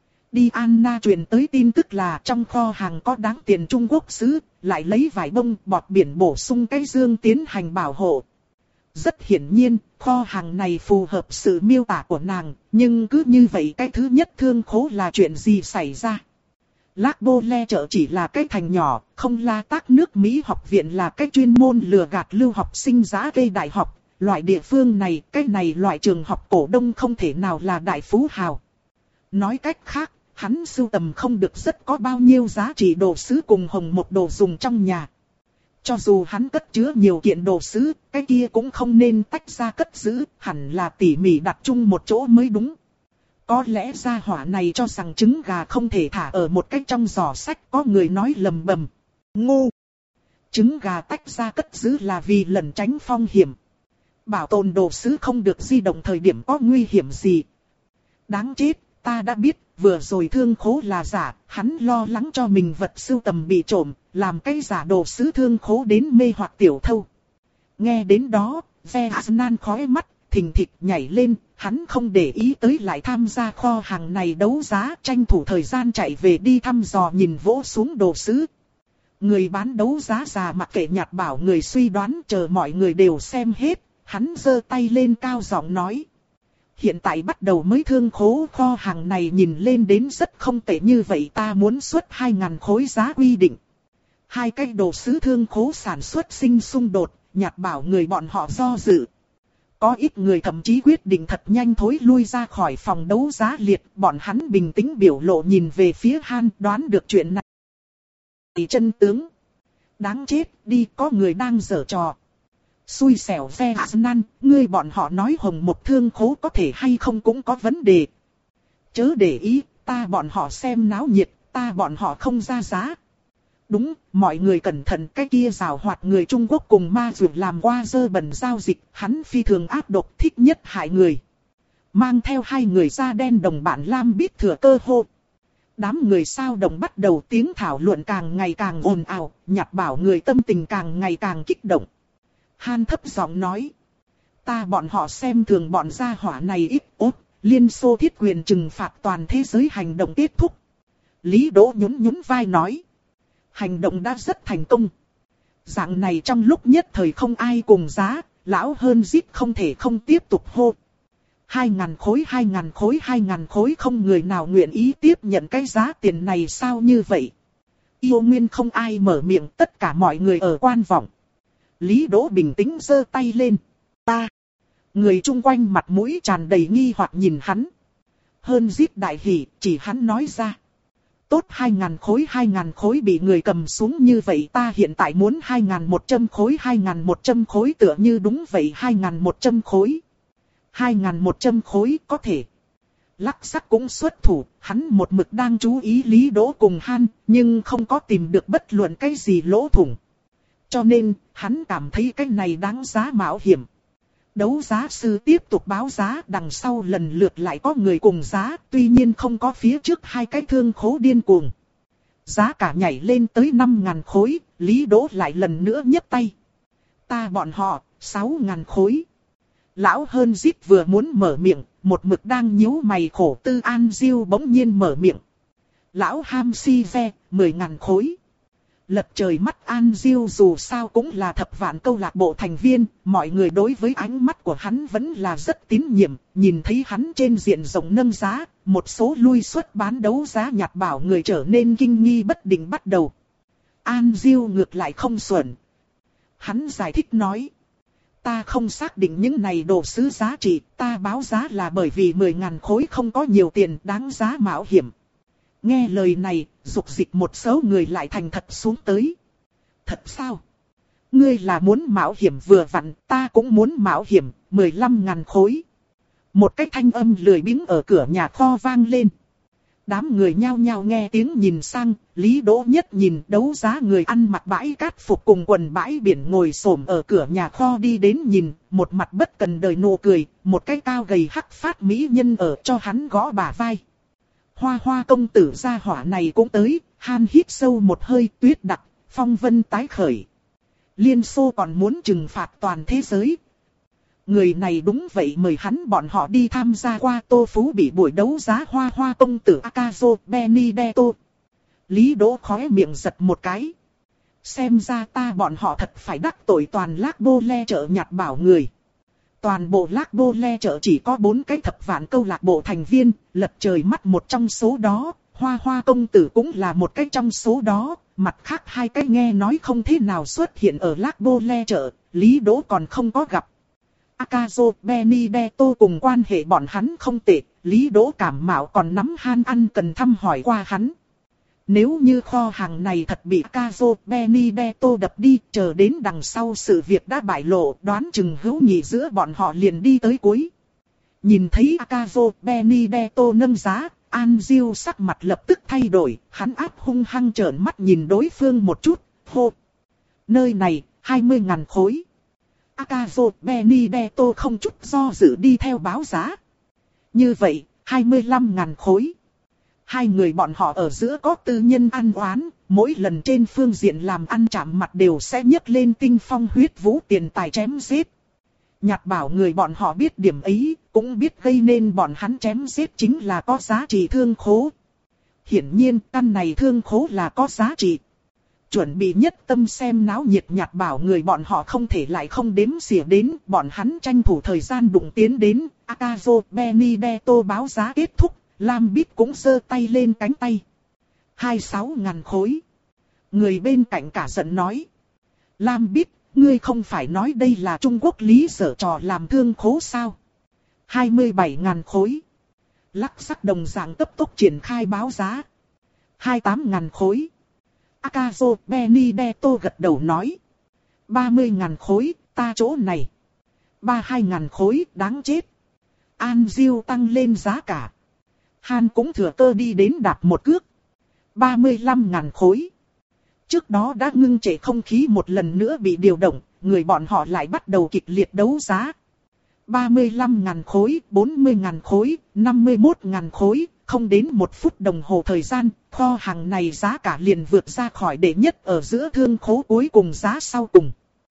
Diana truyền tới tin tức là trong kho hàng có đáng tiền Trung Quốc sứ, lại lấy vải bông bọt biển bổ sung cái dương tiến hành bảo hộ. Rất hiển nhiên, kho hàng này phù hợp sự miêu tả của nàng, nhưng cứ như vậy cái thứ nhất thương khố là chuyện gì xảy ra? Lac Bô Le chợ chỉ là cái thành nhỏ, không La Tác nước Mỹ học viện là cái chuyên môn lừa gạt lưu học sinh giá cây đại học. Loại địa phương này, cái này loại trường học cổ đông không thể nào là đại phú hào. Nói cách khác, hắn sưu tầm không được rất có bao nhiêu giá trị đồ sứ cùng hồng một đồ dùng trong nhà. Cho dù hắn cất chứa nhiều kiện đồ sứ, cái kia cũng không nên tách ra cất giữ, hẳn là tỉ mỉ đặt chung một chỗ mới đúng. Có lẽ gia hỏa này cho rằng trứng gà không thể thả ở một cái trong giỏ sách, có người nói lầm bầm. Ngu! Trứng gà tách ra cất giữ là vì lẩn tránh phong hiểm. Bảo tồn đồ sứ không được di động thời điểm có nguy hiểm gì. Đáng chết, ta đã biết, vừa rồi thương khố là giả, hắn lo lắng cho mình vật sưu tầm bị trộm, làm cái giả đồ sứ thương khố đến mê hoặc tiểu thâu. Nghe đến đó, Ve Nan khói mắt, thình thịch nhảy lên, hắn không để ý tới lại tham gia kho hàng này đấu giá, tranh thủ thời gian chạy về đi thăm dò nhìn vỗ xuống đồ sứ. Người bán đấu giá già mặc kệ Nhạt Bảo người suy đoán, chờ mọi người đều xem hết, hắn giơ tay lên cao giọng nói. Hiện tại bắt đầu mới thương khố kho hàng này nhìn lên đến rất không tệ, như vậy ta muốn xuất hai ngàn khối giá quy định. Hai cái đồ sứ thương khố sản xuất sinh xung đột, Nhạt Bảo người bọn họ do dự. Có ít người thậm chí quyết định thật nhanh thối lui ra khỏi phòng đấu giá liệt, bọn hắn bình tĩnh biểu lộ nhìn về phía Han, đoán được chuyện này. Chân tướng. Đáng chết, đi, có người đang giở trò. Xui xẻo Ve Nan, ngươi bọn họ nói hồng một thương khố có thể hay không cũng có vấn đề. Chớ để ý, ta bọn họ xem náo nhiệt, ta bọn họ không ra giá. Đúng, mọi người cẩn thận, cái kia giàu hoạt người Trung Quốc cùng ma dược làm qua dơ bẩn giao dịch, hắn phi thường ác độc, thích nhất hại người. Mang theo hai người da đen đồng bạn Lam biết thừa cơ hô. Đám người sao động bắt đầu, tiếng thảo luận càng ngày càng ồn ào, Nhạt Bảo người tâm tình càng ngày càng kích động. Han thấp giọng nói. Ta bọn họ xem thường bọn gia hỏa này ít ốt, Liên Xô thiết quyền trừng phạt toàn thế giới hành động kết thúc. Lý Đỗ nhún nhún vai nói. Hành động đã rất thành công. Dạng này trong lúc nhất thời không ai cùng giá, lão hơn zip không thể không tiếp tục hô. Hai ngàn khối, hai ngàn khối, hai ngàn khối, không người nào nguyện ý tiếp nhận cái giá tiền này sao như vậy. Yêu nguyên không ai mở miệng, tất cả mọi người ở quan vọng. Lý Đỗ bình tĩnh giơ tay lên. Ta. Người chung quanh mặt mũi tràn đầy nghi hoặc nhìn hắn. Hơn zip đại hỉ, chỉ hắn nói ra. tốt hai ngàn khối, hai ngàn khối bị người cầm xuống như vậy, ta hiện tại muốn hai ngàn một trăm khối, hai ngàn một trăm khối tựa như đúng vậy, hai ngàn một trăm khối. hai ngàn một trăm khối có thể. Lắc sắc cũng xuất thủ, hắn một mực đang chú ý Lý Đỗ cùng Han, nhưng không có tìm được bất luận cái gì lỗ thủng. Cho nên, hắn cảm thấy cái này đáng giá mạo hiểm. Đấu giá sư tiếp tục báo giá, đằng sau lần lượt lại có người cùng giá, tuy nhiên không có phía trước hai cái thương khố điên cuồng. Giá cả nhảy lên tới năm ngàn khối, Lý Đỗ lại lần nữa nhấc tay. Ta bọn họ, sáu ngàn khối. Lão hơn Dít vừa muốn mở miệng, một mực đang nhíu mày khổ tư An Diêu bỗng nhiên mở miệng. Lão ham si ve, mười ngàn khối. Lật trời mắt An Diêu dù sao cũng là thập vạn câu lạc bộ thành viên, mọi người đối với ánh mắt của hắn vẫn là rất tín nhiệm, nhìn thấy hắn trên diện rộng nâng giá, một số lui suất bán đấu giá nhặt bảo người trở nên kinh nghi bất định bắt đầu. An Diêu ngược lại không xuẩn. Hắn giải thích nói. Ta không xác định những này đồ sứ giá trị, ta báo giá là bởi vì mười ngàn khối không có nhiều tiền đáng giá mạo hiểm. Nghe lời này, dục dịch một số người lại thành thật xuống tới. Thật sao? Ngươi là muốn mạo hiểm vừa vặn, ta cũng muốn mạo hiểm, mười lăm ngàn khối. Một cái thanh âm lười biếng ở cửa nhà kho vang lên. Đám người nhao nhao nghe tiếng nhìn sang, Lý Đỗ nhất nhìn đấu giá người ăn mặc bãi cát phục cùng quần bãi biển ngồi xổm ở cửa nhà kho đi đến nhìn, một mặt bất cần đời nụ cười, một cái cao gầy hắc phát mỹ nhân ở cho hắn gõ bả vai. Hoa Hoa công tử gia hỏa này cũng tới, Han hít sâu một hơi, tuyết đặc, phong vân tái khởi. Liên Xô còn muốn trừng phạt toàn thế giới. Người này đúng vậy, mời hắn bọn họ đi tham gia qua Tô Phú bị buổi đấu giá Hoa Hoa công tử Akazo Benedetto. Lý Đỗ khóe miệng giật một cái. Xem ra ta bọn họ thật phải đắc tội toàn Lác Bô Le chợ nhặt bảo người. Toàn bộ Lác Bô Le chợ chỉ có bốn cái thập vạn câu lạc bộ thành viên, lật trời mắt một trong số đó, Hoa Hoa công tử cũng là một cái trong số đó, mặt khác hai cái nghe nói không thế nào xuất hiện ở Lác Bô Le chợ, Lý Đỗ còn không có gặp. Akazo Benedetto cùng quan hệ bọn hắn không tệ, Lý Đỗ cảm mạo còn nắm Han ăn cần thăm hỏi qua hắn. Nếu như kho hàng này thật bị Akazo Benedetto đập đi, chờ đến đằng sau sự việc đã bại lộ, đoán chừng hữu nghị giữa bọn họ liền đi tới cuối. Nhìn thấy Akazo Benedetto nâng giá, An Diêu sắc mặt lập tức thay đổi, hắn áp hung hăng trợn mắt nhìn đối phương một chút, hô. Nơi này, hai mươi ngàn khối. Akazo Benedetto không chút do dự đi theo báo giá. Như vậy, hai mươi lăm ngàn khối. Hai người bọn họ ở giữa có tư nhân ăn oán, mỗi lần trên phương diện làm ăn chạm mặt đều sẽ nhấc lên tinh phong huyết vũ tiền tài chém giết. Nhặt bảo người bọn họ biết điểm ấy, cũng biết gây nên bọn hắn chém giết chính là có giá trị thương khố. Hiển nhiên căn này thương khố là có giá trị. Chuẩn bị nhất tâm xem náo nhiệt nhặt bảo người bọn họ không thể lại không đếm xỉa đến, bọn hắn tranh thủ thời gian đụng tiến đến, Akazo Benedetto báo giá kết thúc, Lam Bít cũng giơ tay lên cánh tay. hai mươi sáu ngàn khối. Người bên cạnh cả giận nói. Lam Bít, ngươi không phải nói đây là Trung Quốc lý sở trò làm thương khố sao? hai mươi bảy ngàn khối. Lắc sắc đồng dạng cấp tốc triển khai báo giá. hai mươi tám ngàn khối. Akazo Benedetto gật đầu nói. ba mươi ngàn khối, ta chỗ này. ba mươi hai ngàn khối, đáng chết. An Diêu tăng lên giá cả. Han cũng thừa cơ đi đến đạp một cước. ba mươi lăm ngàn khối. Trước đó đã ngưng trệ không khí một lần nữa bị điều động, người bọn họ lại bắt đầu kịch liệt đấu giá. ba mươi lăm ngàn khối, bốn mươi ngàn khối, năm mươi mốt ngàn khối, không đến một phút đồng hồ thời gian, kho hàng này giá cả liền vượt ra khỏi đệ nhất ở giữa thương khố cuối cùng giá sau cùng.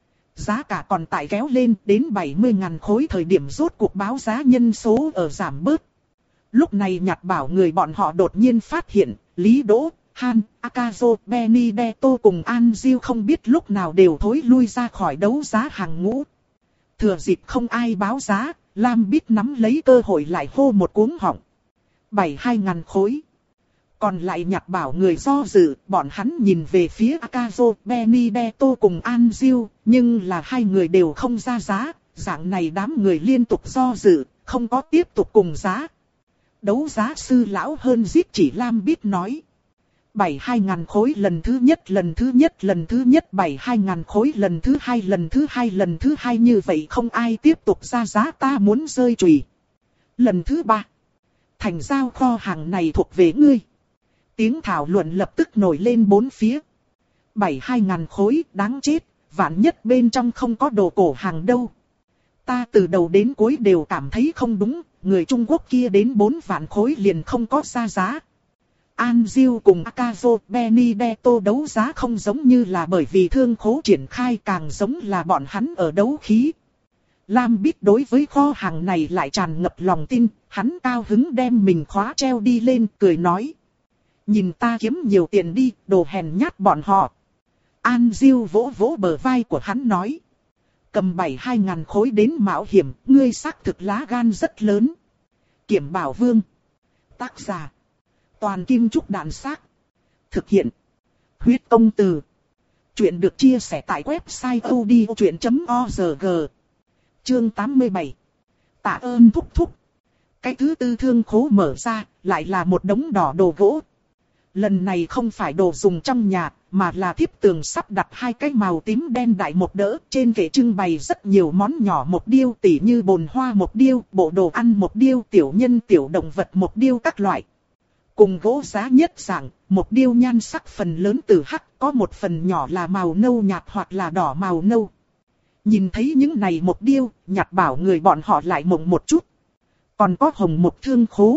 Giá cả còn tại kéo lên đến bảy mươi ngàn khối thời điểm rốt cuộc báo giá nhân số ở giảm bớt. Lúc này nhặt bảo người bọn họ đột nhiên phát hiện, Lý Đỗ, Han, Akazo Benedetto cùng An Diêu không biết lúc nào đều thối lui ra khỏi đấu giá hàng ngũ. Thừa dịp không ai báo giá, Lam Bít nắm lấy cơ hội lại hô một cuống họng. bảy mươi hai ngàn khối. Còn lại nhặt bảo người do dự, bọn hắn nhìn về phía Akazo Benedetto cùng An Diêu, nhưng là hai người đều không ra giá, dạng này đám người liên tục do dự, không có tiếp tục cùng giá. Đấu giá sư lão hơn giết chỉ Lam Bít nói. Bảy hai ngàn khối lần thứ nhất, lần thứ nhất, lần thứ nhất, bảy hai ngàn khối lần thứ hai, lần thứ hai, lần thứ hai, như vậy không ai tiếp tục ra giá, ta muốn rơi chùy. Lần thứ ba. Thành giao kho hàng này thuộc về ngươi. Tiếng thảo luận lập tức nổi lên bốn phía. Bảy hai ngàn khối, đáng chết, vạn nhất bên trong không có đồ cổ hàng đâu. Ta từ đầu đến cuối đều cảm thấy không đúng, người Trung Quốc kia đến bốn vạn khối liền không có ra giá. An Diêu cùng Akazo Benedetto đấu giá không giống như là bởi vì thương khố triển khai, càng giống là bọn hắn ở đấu khí. Lam Bích đối với kho hàng này lại tràn ngập lòng tin, hắn cao hứng đem mình khóa treo đi lên, cười nói. Nhìn ta kiếm nhiều tiền đi, đồ hèn nhát bọn họ. An Diêu vỗ vỗ bờ vai của hắn nói. Cầm bảy hai ngàn khối đến mạo hiểm, ngươi xác thực lá gan rất lớn. Kiểm Bảo Vương. Tác giả. Toàn Kim Trúc Đạn Xác. Thực hiện. Huyết Công Từ. Chuyện được chia sẻ tại website odchuyện chấm org. Chương tám mươi bảy. Tạ ơn thúc thúc. Cái thứ tư thương khố mở ra, lại là một đống đỏ đồ gỗ. Lần này không phải đồ dùng trong nhà, mà là thiếp tường sắp đặt hai cái màu tím đen đại một đỡ. Trên kệ trưng bày rất nhiều món nhỏ một điêu, tỉ như bồn hoa một điêu, bộ đồ ăn một điêu, tiểu nhân tiểu động vật một điêu các loại. Cùng gỗ giá nhất dạng, một điêu nhan sắc phần lớn từ hắc, có một phần nhỏ là màu nâu nhạt hoặc là đỏ màu nâu. Nhìn thấy những này một điêu, Nhạt Bảo người bọn họ lại mộng một chút. Còn có hồng một thương khố.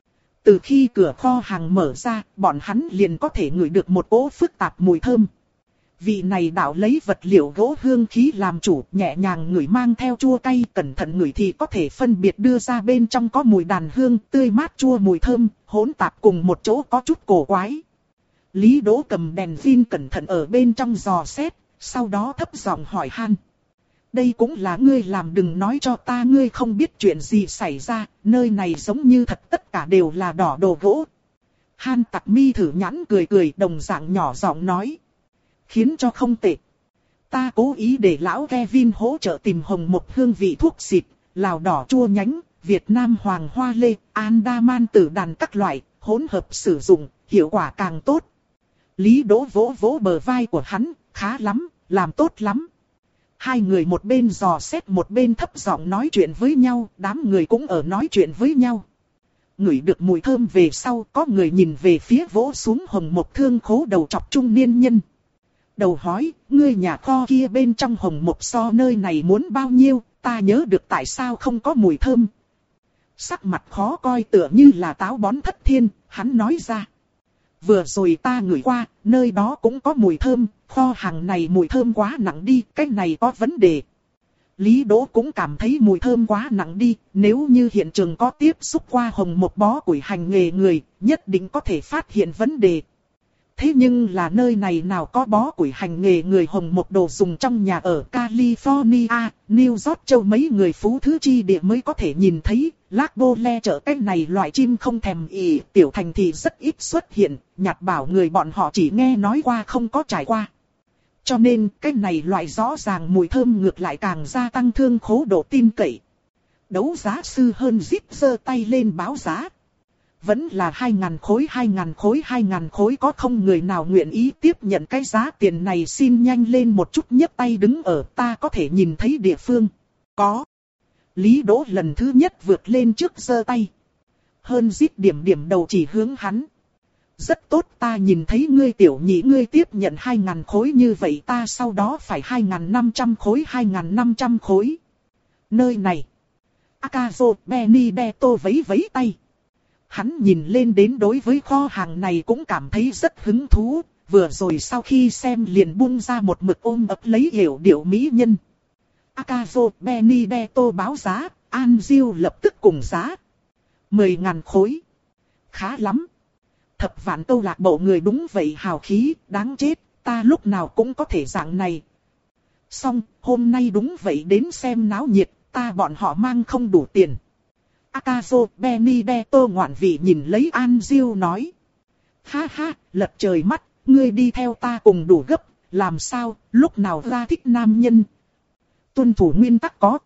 Từ khi cửa kho hàng mở ra, bọn hắn liền có thể ngửi được một cỗ phức tạp mùi thơm. Vị này đạo lấy vật liệu gỗ hương khí làm chủ, nhẹ nhàng ngửi mang theo chua cay, cẩn thận ngửi thì có thể phân biệt đưa ra bên trong có mùi đàn hương, tươi mát chua mùi thơm, hỗn tạp cùng một chỗ có chút cổ quái. Lý Đỗ cầm đèn pin cẩn thận ở bên trong dò xét, sau đó thấp giọng hỏi han. Đây cũng là ngươi làm, đừng nói cho ta ngươi không biết chuyện gì xảy ra, nơi này giống như thật tất cả đều là đỏ đồ gỗ. Han Tặc Mi thử nhãn cười cười, đồng dạng nhỏ giọng nói. Khiến cho không tệ. Ta cố ý để lão Kevin hỗ trợ tìm hồng một hương vị thuốc xịt, lào đỏ chua nhánh, Việt Nam hoàng hoa lê, Andaman tử đàn các loại, hỗn hợp sử dụng, hiệu quả càng tốt. Lý Đỗ vỗ vỗ bờ vai của hắn, khá lắm, làm tốt lắm. Hai người một bên dò xét một bên thấp giọng nói chuyện với nhau, đám người cũng ở nói chuyện với nhau. Ngửi được mùi thơm về sau, có người nhìn về phía vỗ xuống hồng một thương khố đầu chọc trung niên nhân. Đầu hói, ngươi nhà kho kia bên trong hồng một so nơi này muốn bao nhiêu, ta nhớ được tại sao không có mùi thơm. Sắc mặt khó coi tựa như là táo bón thất thiên, hắn nói ra. Vừa rồi ta ngửi qua, nơi đó cũng có mùi thơm, kho hàng này mùi thơm quá nặng đi, cái này có vấn đề. Lý Đỗ cũng cảm thấy mùi thơm quá nặng đi, nếu như hiện trường có tiếp xúc qua hồng một bó củi hành nghề người, nhất định có thể phát hiện vấn đề. Thế nhưng là nơi này nào có bó củi hành nghề người hồng một đồ dùng trong nhà ở California, New York châu mấy người phú thứ chi địa mới có thể nhìn thấy. Lago le chợ cái này loại chim không thèm ỉ, tiểu thành thì rất ít xuất hiện, Nhạt Bảo người bọn họ chỉ nghe nói qua không có trải qua. Cho nên cái này loại rõ ràng mùi thơm ngược lại càng gia tăng thương khố độ tin cậy. Đấu giá sư hơn zip giơ tay lên báo giá. Vẫn là hai ngàn khối, hai ngàn khối, hai ngàn khối, có không người nào nguyện ý tiếp nhận cái giá tiền này, xin nhanh lên một chút, nhấc tay đứng ở, ta có thể nhìn thấy địa phương. Có. Lý Đỗ lần thứ nhất vượt lên trước giơ tay. Hơn zip điểm điểm đầu chỉ hướng hắn. Rất tốt, ta nhìn thấy ngươi tiểu nhị ngươi tiếp nhận hai ngàn khối như vậy, ta sau đó phải hai ngàn năm trăm khối, hai ngàn năm trăm khối. Nơi này. Akazo Benedetto vẫy vẫy tay. Hắn nhìn lên đến đối với kho hàng này cũng cảm thấy rất hứng thú, vừa rồi sau khi xem liền buông ra một mực ôm ấp lấy hiểu điệu mỹ nhân. Akazo Benedetto báo giá, An Diêu lập tức cùng giá. Mười ngàn khối. Khá lắm. Thập vạn câu lạc bộ người đúng vậy hào khí, đáng chết, ta lúc nào cũng có thể dạng này. Xong, hôm nay đúng vậy đến xem náo nhiệt, ta bọn họ mang không đủ tiền. Akazo Benedetto ngoạn vị nhìn lấy An Diêu nói. Ha ha, lật trời mắt, ngươi đi theo ta cùng đủ gấp, làm sao, lúc nào ra thích nam nhân. Tuân thủ nguyên tắc có.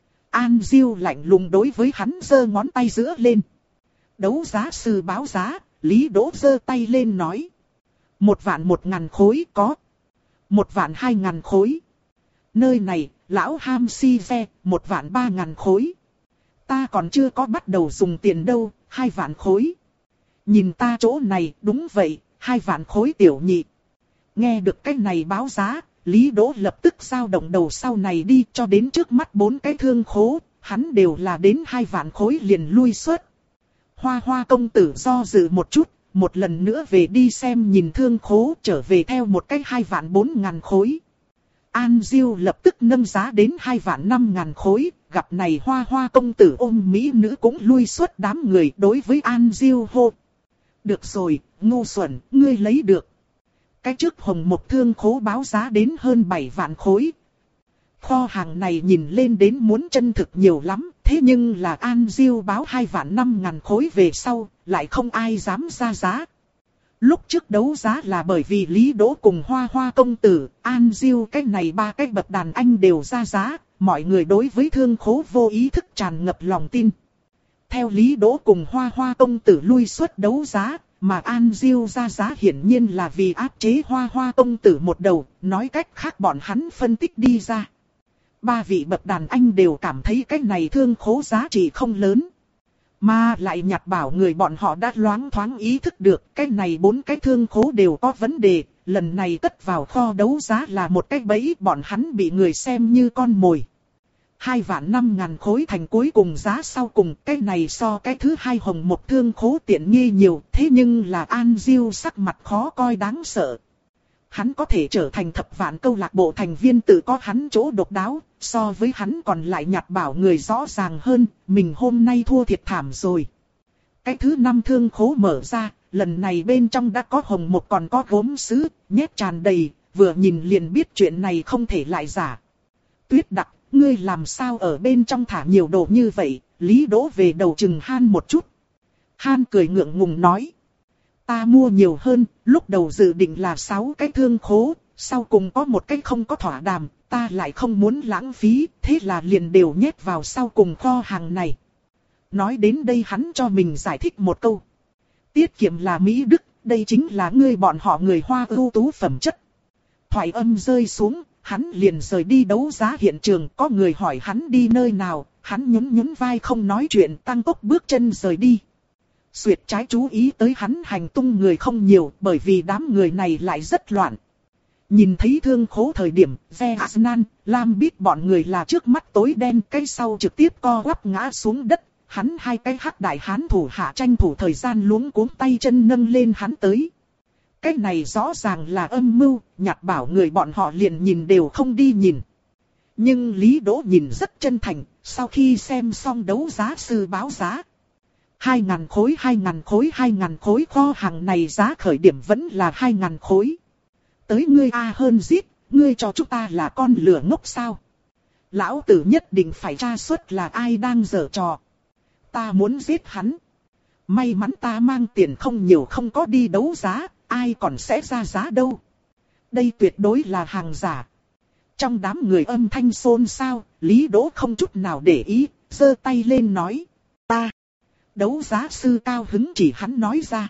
An Diêu lạnh lùng đối với hắn giơ ngón tay giữa lên. Đấu giá sư báo giá, Lý Đỗ giơ tay lên nói. Một vạn một ngàn khối có. Một vạn hai ngàn khối. Nơi này, lão ham si ve, một vạn ba ngàn khối. Ta còn chưa có bắt đầu dùng tiền đâu, hai vạn khối. Nhìn ta chỗ này, đúng vậy, hai vạn khối tiểu nhị. Nghe được cái này báo giá, Lý Đỗ lập tức dao động đầu sau này đi cho đến trước mắt bốn cái thương khố, hắn đều là đến hai vạn khối liền lui xuất. Hoa Hoa công tử do dự một chút, một lần nữa về đi xem nhìn thương khố trở về theo một cái hai vạn bốn ngàn khối. An Diêu lập tức nâng giá đến hai vạn năm ngàn khối, gặp này Hoa Hoa công tử ôm mỹ nữ cũng lui xuất đám người đối với An Diêu hô. Được rồi, ngu xuẩn, ngươi lấy được. Cái trước hồng một thương khố báo giá đến hơn bảy vạn khối. Kho hàng này nhìn lên đến muốn chân thực nhiều lắm, thế nhưng là An Diêu báo hai vạn năm ngàn khối về sau, lại không ai dám ra giá. Lúc trước đấu giá là bởi vì Lý Đỗ cùng Hoa Hoa công tử, An Diêu cái này ba cái bậc đàn anh đều ra giá, mọi người đối với thương khố vô ý thức tràn ngập lòng tin. Theo Lý Đỗ cùng Hoa Hoa công tử lui xuất đấu giá, mà An Diêu ra giá hiển nhiên là vì áp chế Hoa Hoa công tử một đầu, nói cách khác bọn hắn phân tích đi ra. Ba vị bậc đàn anh đều cảm thấy cái này thương khố giá trị không lớn. Mà lại nhặt bảo người bọn họ đã loáng thoáng ý thức được cái này bốn cái thương khố đều có vấn đề, lần này cất vào kho đấu giá là một cái bẫy bọn hắn bị người xem như con mồi. Hai vạn năm ngàn khối thành cuối cùng giá sau cùng, cái này so cái thứ hai hồng một thương khố tiện nghi nhiều, thế nhưng là An Diêu sắc mặt khó coi đáng sợ. Hắn có thể trở thành thập vạn câu lạc bộ thành viên tự có hắn chỗ độc đáo, so với hắn còn lại nhặt bảo người rõ ràng hơn, mình hôm nay thua thiệt thảm rồi. Cái thứ năm thương khố mở ra, lần này bên trong đã có hồng một còn có gốm sứ, nhét tràn đầy, vừa nhìn liền biết chuyện này không thể lại giả. Tuyết Đặc, ngươi làm sao ở bên trong thả nhiều đồ như vậy? Lý Đỗ về đầu chừng Han một chút. Han cười ngượng ngùng nói. Ta mua nhiều hơn, lúc đầu dự định là sáu cái thương khố, sau cùng có một cái không có thỏa đàm, ta lại không muốn lãng phí, thế là liền đều nhét vào sau cùng kho hàng này. Nói đến đây hắn cho mình giải thích một câu. Tiết kiệm là Mỹ Đức, đây chính là ngươi bọn họ người Hoa ưu tú phẩm chất. Thoại âm rơi xuống, hắn liền rời đi đấu giá hiện trường, có người hỏi hắn đi nơi nào, hắn nhún nhún vai không nói chuyện, tăng tốc bước chân rời đi. Xuyệt trái chú ý tới hắn hành tung người không nhiều, bởi vì đám người này lại rất loạn. Nhìn thấy thương khố thời điểm, Ve Asnan, Lam biết bọn người là trước mắt tối đen, cái sau trực tiếp co quắp ngã xuống đất. Hắn hai cái hắc đại hán thủ hạ tranh thủ thời gian luống cuống tay chân nâng lên hắn tới. Cái này rõ ràng là âm mưu, nhặt bảo người bọn họ liền nhìn đều không đi nhìn. Nhưng Lý Đỗ nhìn rất chân thành, sau khi xem xong đấu giá sư báo giá. Hai ngàn khối, hai ngàn khối, hai ngàn khối, kho hàng này giá khởi điểm vẫn là hai ngàn khối. Tới ngươi a hơn giết, ngươi cho chúng ta là con lửa ngốc sao? Lão tử nhất định phải tra xuất là ai đang giở trò. Ta muốn giết hắn. May mắn ta mang tiền không nhiều không có đi đấu giá, ai còn sẽ ra giá đâu. Đây tuyệt đối là hàng giả. Trong đám người âm thanh xôn xao, Lý Đỗ không chút nào để ý, giơ tay lên nói. Ta. Đấu giá sư cao hứng chỉ hắn nói ra.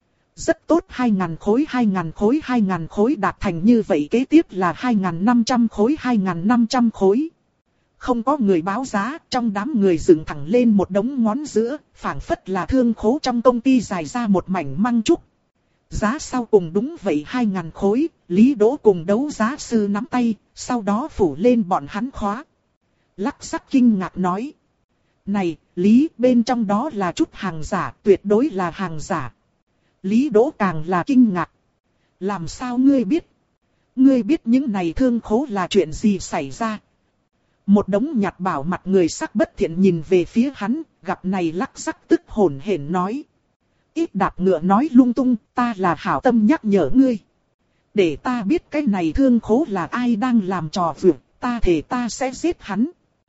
Rất tốt, hai ngàn khối, hai ngàn khối, hai ngàn khối đạt thành như vậy, kế tiếp là hai ngàn năm trăm khối, hai ngàn năm trăm khối. Không có người báo giá, trong đám người dựng thẳng lên một đống ngón giữa, phảng phất là thương khố trong công ty dài ra một mảnh măng trúc. Giá sau cùng đúng vậy hai ngàn khối, Lý Đỗ cùng đấu giá sư nắm tay, sau đó phủ lên bọn hắn khóa. Lắc sắc kinh ngạc nói. Này, Lý, bên trong đó là chút hàng giả, tuyệt đối là hàng giả. Lý Đỗ càng là kinh ngạc. Làm sao ngươi biết? Ngươi biết những này thương khố là chuyện gì xảy ra? Một đống nhặt bảo mặt người sắc bất thiện nhìn về phía hắn, gặp này lắc sắc tức hồn hển nói. Ít đạp ngựa nói lung tung, ta là hảo tâm nhắc nhở ngươi. Để ta biết cái này thương khố là ai đang làm trò vượt, ta thề ta sẽ giết hắn.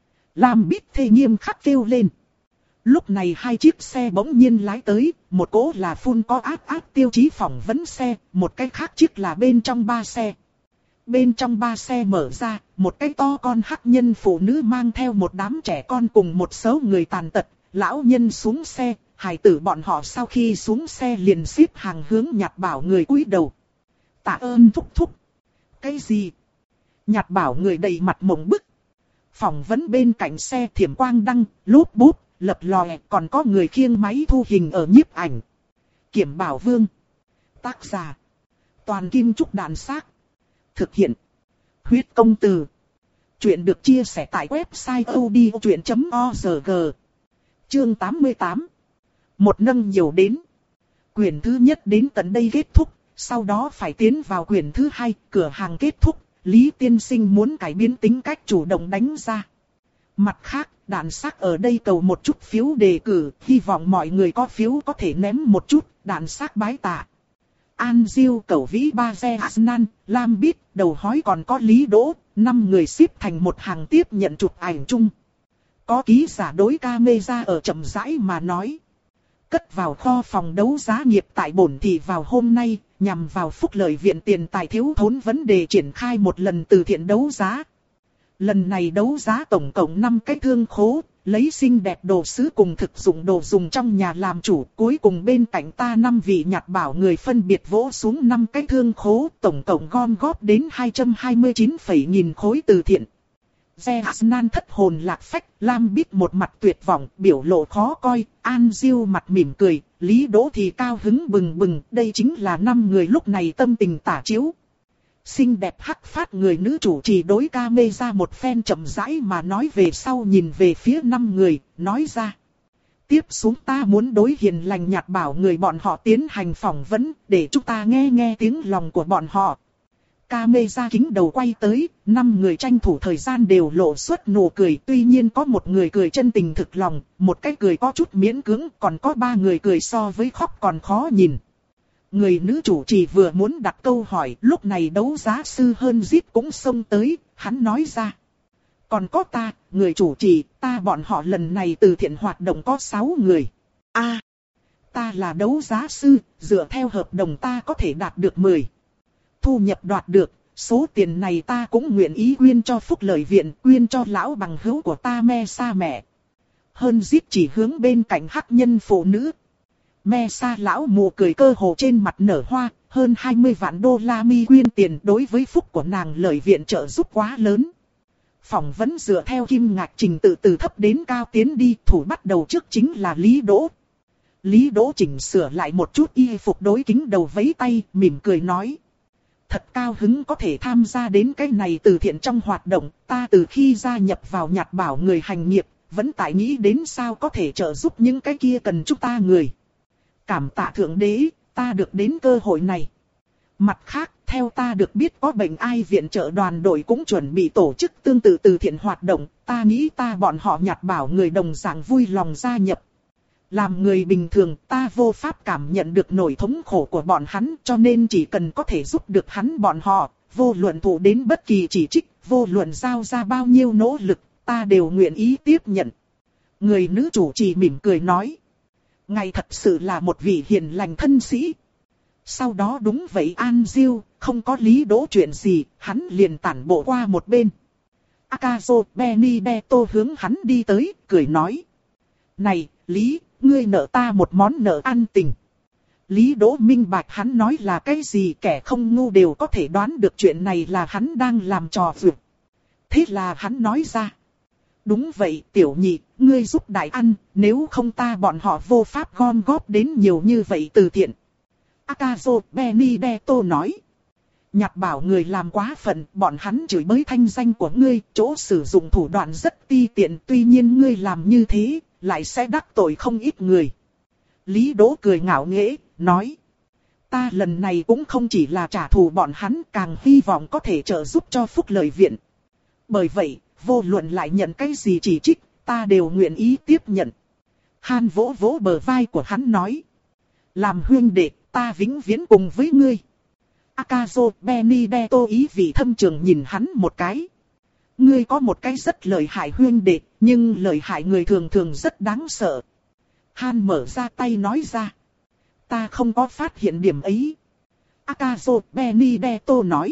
Lam Bích thê nghiêm khắc kêu lên. Lúc này hai chiếc xe bỗng nhiên lái tới, một cỗ là phun có áp áp tiêu chí phỏng vấn xe, một cái khác chiếc là bên trong ba xe. Bên trong ba xe mở ra, một cái to con hắc nhân phụ nữ mang theo một đám trẻ con cùng một số người tàn tật, lão nhân xuống xe, hài tử bọn họ sau khi xuống xe liền xếp hàng hướng nhặt bảo người cúi đầu. Tạ ơn thúc thúc. Cái gì? Nhạt bảo người đầy mặt mộng bức. Phỏng vấn bên cạnh xe thiểm quang đăng, lốp bút, lập lòe, còn có người khiêng máy thu hình ở nhiếp ảnh. Kiểm Bảo Vương. Tác giả. Toàn Kim Trúc Đàn Xác. Thực hiện. Huyết Công Từ. Chuyện được chia sẻ tại website odchuyện chấm org. Chương tám mươi tám. Một nâng nhiều đến. Quyển thứ nhất đến tận đây kết thúc, sau đó phải tiến vào quyển thứ hai, cửa hàng kết thúc. Lý tiên sinh muốn cải biến tính cách chủ động đánh ra. Mặt khác, Đàn Xác ở đây cầu một chút phiếu đề cử, hy vọng mọi người có phiếu có thể ném một chút, Đàn Xác bái tạ. An Diêu, Cẩu Vĩ, Ba Ze, Asnan, Lam Bít, Đầu Hói còn có Lý Đỗ, năm người xếp thành một hàng tiếp nhận chụp ảnh chung. Có ký giả đối camera ở chậm rãi mà nói. Cất vào kho phòng đấu giá nghiệp tại bổn thị vào hôm nay, nhằm vào phúc lợi viện tiền tài thiếu thốn vấn đề triển khai một lần từ thiện đấu giá. Lần này đấu giá tổng cộng năm cái thương khố, lấy xinh đẹp đồ sứ cùng thực dụng đồ dùng trong nhà làm chủ. Cuối cùng bên cạnh ta năm vị nhặt bảo người phân biệt vỗ xuống năm cái thương khố, tổng cộng gom góp đến hai trăm hai mươi chín phẩy nghìn khối từ thiện. Ze Asnan thất hồn lạc phách, Lam Bít một mặt tuyệt vọng, biểu lộ khó coi, An Diêu mặt mỉm cười, Lý Đỗ thì cao hứng bừng bừng, đây chính là năm người lúc này tâm tình tả chiếu. Xinh đẹp hắc phát người nữ chủ trì đối ca mê ra một phen chậm rãi mà nói về sau nhìn về phía năm người, nói ra. Tiếp xuống ta muốn đối hiền lành nhạt bảo người bọn họ tiến hành phỏng vấn, để chúng ta nghe nghe tiếng lòng của bọn họ. Ca mê ra kính đầu quay tới, năm người tranh thủ thời gian đều lộ xuất nụ cười. Tuy nhiên có một người cười chân tình thực lòng, một cái cười có chút miễn cưỡng, còn có ba người cười so với khóc còn khó nhìn. Người nữ chủ trì vừa muốn đặt câu hỏi, lúc này đấu giá sư hơn giết cũng xông tới, hắn nói ra. Còn có ta, người chủ trì, ta bọn họ lần này từ thiện hoạt động có sáu người. A, à, ta là đấu giá sư, dựa theo hợp đồng ta có thể đạt được mười. Thu nhập đoạt được, số tiền này ta cũng nguyện ý quyên cho phúc lợi viện, quyên cho lão bằng hữu của ta Me Sa mẹ. Hơn giết chỉ hướng bên cạnh hắc nhân phụ nữ. Me Sa lão mù cười cơ hồ trên mặt nở hoa, hơn hai mươi vạn đô la mi quyên tiền đối với phúc của nàng lợi viện trợ giúp quá lớn. Phỏng vấn dựa theo kim ngạch trình tự từ thấp đến cao tiến đi, thủ bắt đầu trước chính là Lý Đỗ. Lý Đỗ chỉnh sửa lại một chút y phục đối kính đầu vẫy tay, mỉm cười nói. Thật cao hứng có thể tham gia đến cái này từ thiện trong hoạt động, ta từ khi gia nhập vào nhạt bảo người hành nghiệp, vẫn tại nghĩ đến sao có thể trợ giúp những cái kia cần chúng ta người. Cảm tạ Thượng Đế, ta được đến cơ hội này. Mặt khác, theo ta được biết có bệnh ai viện trợ đoàn đội cũng chuẩn bị tổ chức tương tự từ thiện hoạt động, ta nghĩ ta bọn họ nhạt bảo người đồng dạng vui lòng gia nhập. Làm người bình thường ta vô pháp cảm nhận được nỗi thống khổ của bọn hắn, cho nên chỉ cần có thể giúp được hắn bọn họ, vô luận thụ đến bất kỳ chỉ trích, vô luận giao ra bao nhiêu nỗ lực, ta đều nguyện ý tiếp nhận. Người nữ chủ trì mỉm cười nói. Ngài thật sự là một vị hiền lành thân sĩ. Sau đó đúng vậy An Diêu, không có Lý Đỗ chuyện gì, hắn liền tản bộ qua một bên. Akazo Benedetto hướng hắn đi tới, cười nói. Này, Lý, ngươi nợ ta một món nợ ăn tình. Lý Đỗ minh bạch hắn nói là cái gì, kẻ không ngu đều có thể đoán được chuyện này là hắn đang làm trò vượt. Thế là hắn nói ra. Đúng vậy tiểu nhị, ngươi giúp đại ăn, nếu không ta bọn họ vô pháp gom góp đến nhiều như vậy từ thiện. Akazo Benedetto nói. Nhạt bảo người làm quá phận, bọn hắn chửi bới thanh danh của ngươi, chỗ sử dụng thủ đoạn rất ti tiện, tuy nhiên ngươi làm như thế, lại sẽ đắc tội không ít người. Lý Đỗ cười ngạo nghễ, nói. Ta lần này cũng không chỉ là trả thù bọn hắn, càng hy vọng có thể trợ giúp cho phúc lợi viện. Bởi vậy, vô luận lại nhận cái gì chỉ trích, ta đều nguyện ý tiếp nhận. Han vỗ vỗ bờ vai của hắn nói. Làm huynh đệ, ta vĩnh viễn cùng với ngươi. Akazo Benedetto ý vị thâm trường nhìn hắn một cái. Ngươi có một cái rất lợi hại huynh đệ, nhưng lợi hại người thường thường rất đáng sợ. Han mở ra tay nói ra. Ta không có phát hiện điểm ấy. Akazo Benedetto nói.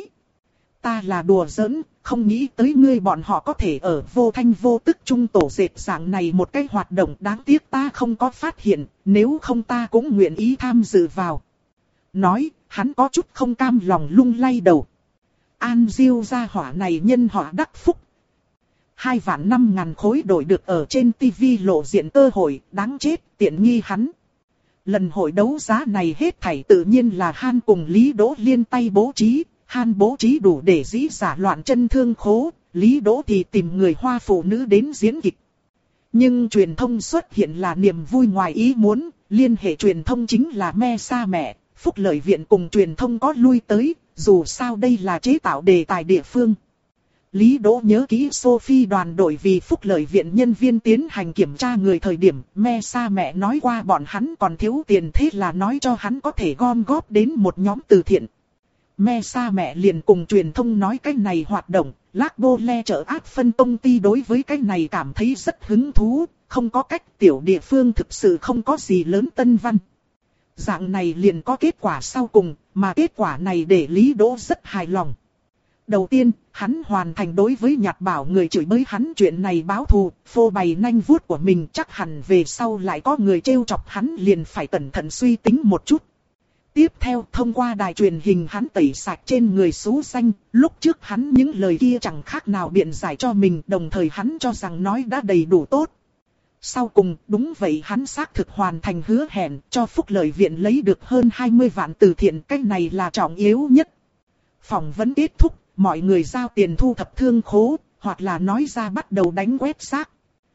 Ta là đùa giỡn, không nghĩ tới ngươi bọn họ có thể ở vô thanh vô tức trung tổ dệt dạng này một cái hoạt động, đáng tiếc ta không có phát hiện, nếu không ta cũng nguyện ý tham dự vào. Nói, hắn có chút không cam lòng lung lay đầu. An Diêu gia hỏa này nhân họa đắc phúc. Hai vạn năm ngàn khối đổi được ở trên tivi lộ diện cơ hội, đáng chết, tiện nghi hắn. Lần hội đấu giá này hết thảy tự nhiên là Han cùng Lý Đỗ liên tay bố trí, Han bố trí đủ để dĩ giả loạn chân thương khố, Lý Đỗ thì tìm người Hoa phụ nữ đến diễn kịch. Nhưng truyền thông xuất hiện là niềm vui ngoài ý muốn, liên hệ truyền thông chính là Me Sa Mẹ, Phúc Lợi Viện cùng truyền thông có lui tới, dù sao đây là chế tạo đề tài địa phương. Lý Đỗ nhớ kỹ Sophie đoàn đội vì Phúc Lợi Viện nhân viên tiến hành kiểm tra người thời điểm, Me Sa Mẹ nói qua bọn hắn còn thiếu tiền, thế là nói cho hắn có thể gom góp đến một nhóm từ thiện. Me Sa Mẹ liền cùng truyền thông nói cái này hoạt động, Lác Bô Le chợ ác phân công ty đối với cái này cảm thấy rất hứng thú, không có cách, tiểu địa phương thực sự không có gì lớn tân văn. Dạng này liền có kết quả sau cùng, mà kết quả này để Lý Đỗ rất hài lòng. Đầu tiên, hắn hoàn thành đối với Nhạt Bảo người chửi bới hắn chuyện này báo thù, phô bày nanh vuốt của mình, chắc hẳn về sau lại có người trêu chọc hắn liền phải cẩn thận suy tính một chút. Tiếp theo, thông qua đài truyền hình hắn tẩy sạch trên người xú xanh, lúc trước hắn những lời kia chẳng khác nào biện giải cho mình, đồng thời hắn cho rằng nói đã đầy đủ tốt. Sau cùng, đúng vậy, hắn xác thực hoàn thành hứa hẹn, cho Phúc Lợi Viện lấy được hơn hai mươi vạn từ thiện, cái này là trọng yếu nhất. Phỏng vấn kết thúc, mọi người giao tiền thu thập thương khố, hoặc là nói ra bắt đầu đánh quét rác.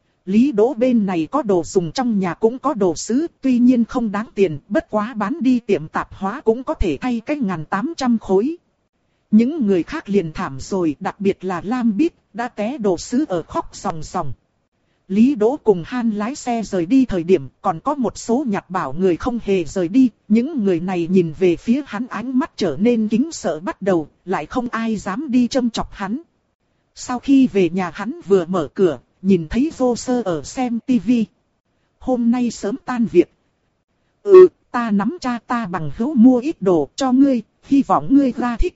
Lý Đỗ bên này có đồ dùng trong nhà cũng có đồ sứ, tuy nhiên không đáng tiền, bất quá bán đi tiệm tạp hóa cũng có thể thay cái ngàn tám trăm khối. Những người khác liền thảm rồi, đặc biệt là Lam Bích, đã té đồ sứ ở khóc ròng ròng. Lý Đỗ cùng Han lái xe rời đi thời điểm, còn có một số Nhạt Bảo người không hề rời đi, những người này nhìn về phía hắn ánh mắt trở nên kính sợ bắt đầu, lại không ai dám đi châm chọc hắn. Sau khi về nhà hắn vừa mở cửa, nhìn thấy Vô Sơ ở xem tivi. Hôm nay sớm tan việc. Ừ, ta nắm cha ta bằng hữu mua ít đồ cho ngươi, hy vọng ngươi ra thích.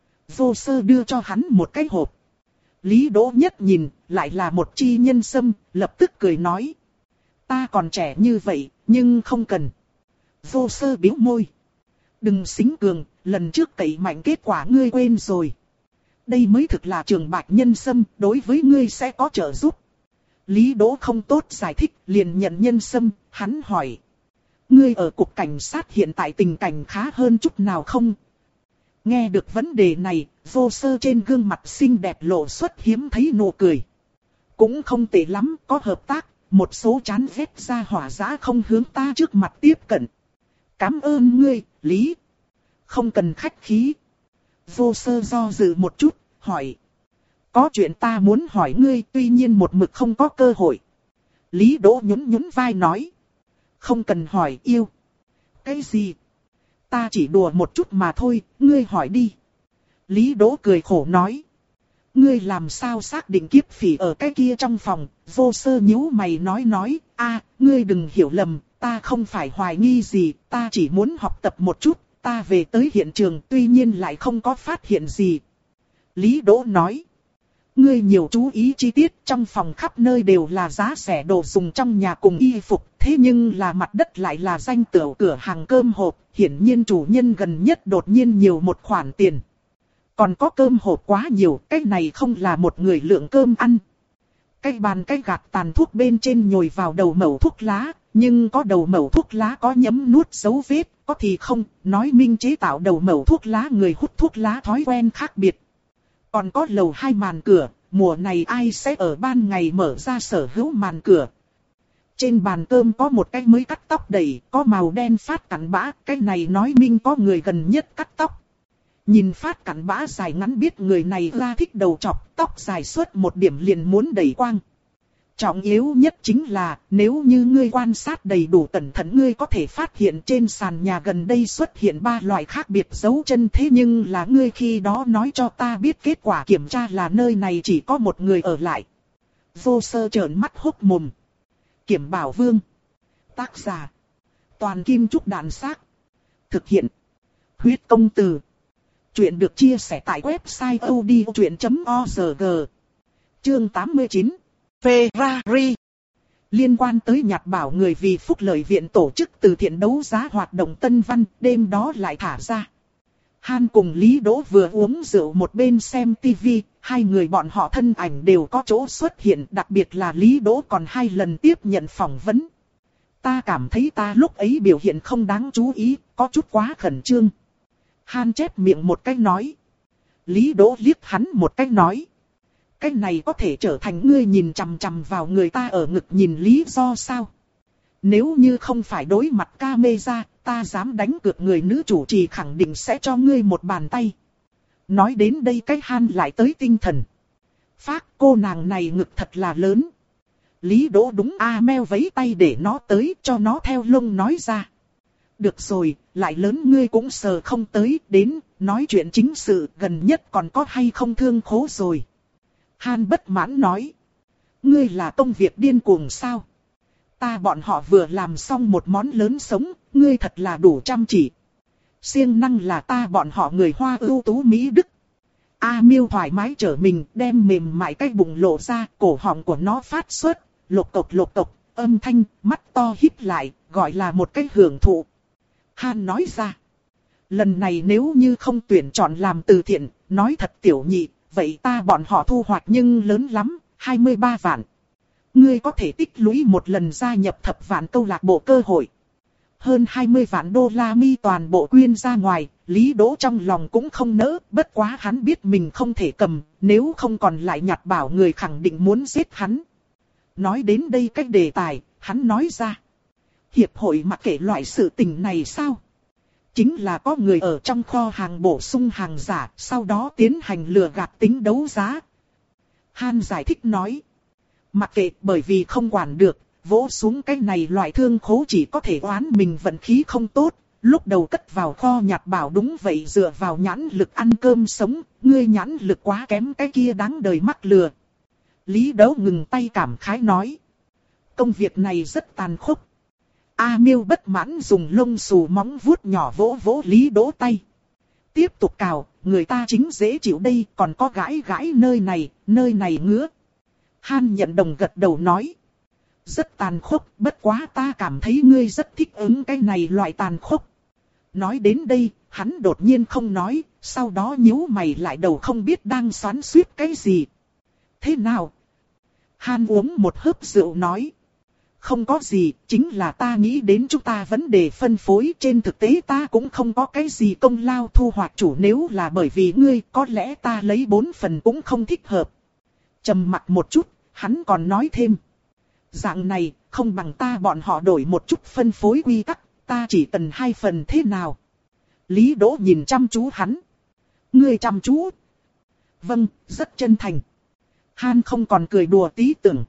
Vô Sơ đưa cho hắn một cái hộp. Lý Đỗ nhất nhìn, lại là một chi nhân sâm, lập tức cười nói. Ta còn trẻ như vậy, nhưng không cần. Vô Sơ bĩu môi. Đừng xính cường, lần trước cậy mạnh kết quả ngươi quên rồi. Đây mới thực là trường bạch nhân sâm, đối với ngươi sẽ có trợ giúp. Lý Đỗ không tốt giải thích, liền nhận nhân sâm, hắn hỏi. Ngươi ở cục cảnh sát hiện tại tình cảnh khá hơn chút nào không? Nghe được vấn đề này, Vô Sơ trên gương mặt xinh đẹp lộ xuất hiếm thấy nụ cười. Cũng không tệ lắm, có hợp tác, một số chán ghét ra hỏa dã không hướng ta trước mặt tiếp cận. Cảm ơn ngươi, Lý. Không cần khách khí. Vô Sơ do dự một chút, hỏi. Có chuyện ta muốn hỏi ngươi, tuy nhiên một mực không có cơ hội. Lý Đỗ nhún nhún vai nói. Không cần hỏi yêu. Cái gì? Ta chỉ đùa một chút mà thôi, ngươi hỏi đi. Lý Đỗ cười khổ nói. Ngươi làm sao xác định kiếp phỉ ở cái kia trong phòng? Vô Sơ nhíu mày nói nói, a, ngươi đừng hiểu lầm, ta không phải hoài nghi gì, ta chỉ muốn học tập một chút, ta về tới hiện trường tuy nhiên lại không có phát hiện gì. Lý Đỗ nói. Ngươi nhiều chú ý chi tiết, trong phòng khắp nơi đều là giá rẻ đồ dùng trong nhà cùng y phục, thế nhưng là mặt đất lại là danh tửu cửa hàng cơm hộp, hiển nhiên chủ nhân gần nhất đột nhiên nhiều một khoản tiền. Còn có cơm hộp quá nhiều, cái này không là một người lượng cơm ăn. Cái bàn cái gạt tàn thuốc bên trên nhồi vào đầu mẩu thuốc lá, nhưng có đầu mẩu thuốc lá có nhấm nuốt dấu vết, có thì không, nói minh chế tạo đầu mẩu thuốc lá người hút thuốc lá thói quen khác biệt. Còn có lầu hai màn cửa, mùa này ai sẽ ở ban ngày mở ra sở hữu màn cửa. Trên bàn cơm có một cái mới cắt tóc đầy, có màu đen phát cặn bã, cái này nói minh có người gần nhất cắt tóc. Nhìn phát cặn bã dài ngắn biết người này ra thích đầu chọc, tóc dài suốt một điểm liền muốn đẩy quang. Trọng yếu nhất chính là, nếu như ngươi quan sát đầy đủ cẩn thận ngươi có thể phát hiện trên sàn nhà gần đây xuất hiện ba loại khác biệt dấu chân, thế nhưng là ngươi khi đó nói cho ta biết kết quả kiểm tra là nơi này chỉ có một người ở lại. Vô Sơ trợn mắt hốc mồm. Kiểm Bảo Vương. Tác giả. Toàn Kim Trúc Đạn Xác. Thực hiện. Huyết Công Từ. Chuyện được chia sẻ tại website odchuyện chấm org. Chương tám mươi chín. Ferrari. Liên quan tới Nhạt Bảo người vì Phúc Lợi Viện tổ chức từ thiện đấu giá hoạt động tân văn, đêm đó lại thả ra. Han cùng Lý Đỗ vừa uống rượu một bên xem tivi, hai người bọn họ thân ảnh đều có chỗ xuất hiện, đặc biệt là Lý Đỗ còn hai lần tiếp nhận phỏng vấn. Ta cảm thấy ta lúc ấy biểu hiện không đáng chú ý, có chút quá khẩn trương. Han chép miệng một cách nói. Lý Đỗ liếc hắn một cách nói. Cái này có thể trở thành ngươi nhìn chằm chằm vào người ta ở ngực nhìn lý do sao? Nếu như không phải đối mặt camera, ta dám đánh cược người nữ chủ trì khẳng định sẽ cho ngươi một bàn tay. Nói đến đây cái Han lại tới tinh thần. Phác, cô nàng này ngực thật là lớn. Lý Đỗ đúng a meo vẫy tay để nó tới, cho nó theo lông nói ra. Được rồi, lại lớn ngươi cũng sờ không tới, đến, nói chuyện chính sự, gần nhất còn có hay không thương khố rồi. Han bất mãn nói. Ngươi là công việc điên cuồng sao? Ta bọn họ vừa làm xong một món lớn sống, ngươi thật là đủ chăm chỉ. Siêng năng là ta bọn họ người Hoa ưu tú Mỹ Đức. A Miêu thoải mái trở mình, đem mềm mại cái bụng lộ ra, cổ họng của nó phát xuất, lộc cộc lộc cộc, âm thanh, mắt to híp lại, gọi là một cái hưởng thụ. Han nói ra. Lần này nếu như không tuyển chọn làm từ thiện, nói thật tiểu nhị, vậy ta bọn họ thu hoạch nhưng lớn lắm, hai mươi ba vạn. Ngươi có thể tích lũy một lần gia nhập thập vạn câu lạc bộ cơ hội. Hơn hai mươi vạn đô la mi toàn bộ quyên ra ngoài, Lý Đỗ trong lòng cũng không nỡ, bất quá hắn biết mình không thể cầm, nếu không còn lại nhặt bảo người khẳng định muốn giết hắn. Nói đến đây cách đề tài, hắn nói ra. Hiệp hội mặc kệ loại sự tình này sao? Chính là có người ở trong kho hàng bổ sung hàng giả, sau đó tiến hành lừa gạt tính đấu giá. Han giải thích nói. Mặc kệ bởi vì không quản được, vỗ xuống cái này loại thương khố chỉ có thể oán mình vận khí không tốt. Lúc đầu cất vào kho nhặt bảo đúng vậy dựa vào nhãn lực ăn cơm sống, ngươi nhãn lực quá kém cái kia đáng đời mắc lừa. Lý Đỗ ngừng tay cảm khái nói. Công việc này rất tàn khốc. A Miêu bất mãn dùng lông xù móng vuốt nhỏ vỗ vỗ Lý Đỗ tay. Tiếp tục cào, người ta chính dễ chịu đây, còn có gãi gãi nơi này, nơi này ngứa. Han nhận đồng gật đầu nói. Rất tàn khốc, bất quá ta cảm thấy ngươi rất thích ứng cái này loại tàn khốc. Nói đến đây, hắn đột nhiên không nói, sau đó nhíu mày lại đầu không biết đang xoắn xuýt cái gì. Thế nào? Han uống một hớp rượu nói. Không có gì, chính là ta nghĩ đến chúng ta vấn đề phân phối, trên thực tế ta cũng không có cái gì công lao thu hoạch chủ, nếu là bởi vì ngươi có lẽ ta lấy bốn phần cũng không thích hợp. Trầm mặc một chút, hắn còn nói thêm. Dạng này, không bằng ta bọn họ đổi một chút phân phối quy tắc, ta chỉ cần hai phần thế nào? Lý Đỗ nhìn chăm chú hắn. Ngươi chăm chú? Vâng, rất chân thành. Han không còn cười đùa tí tưởng.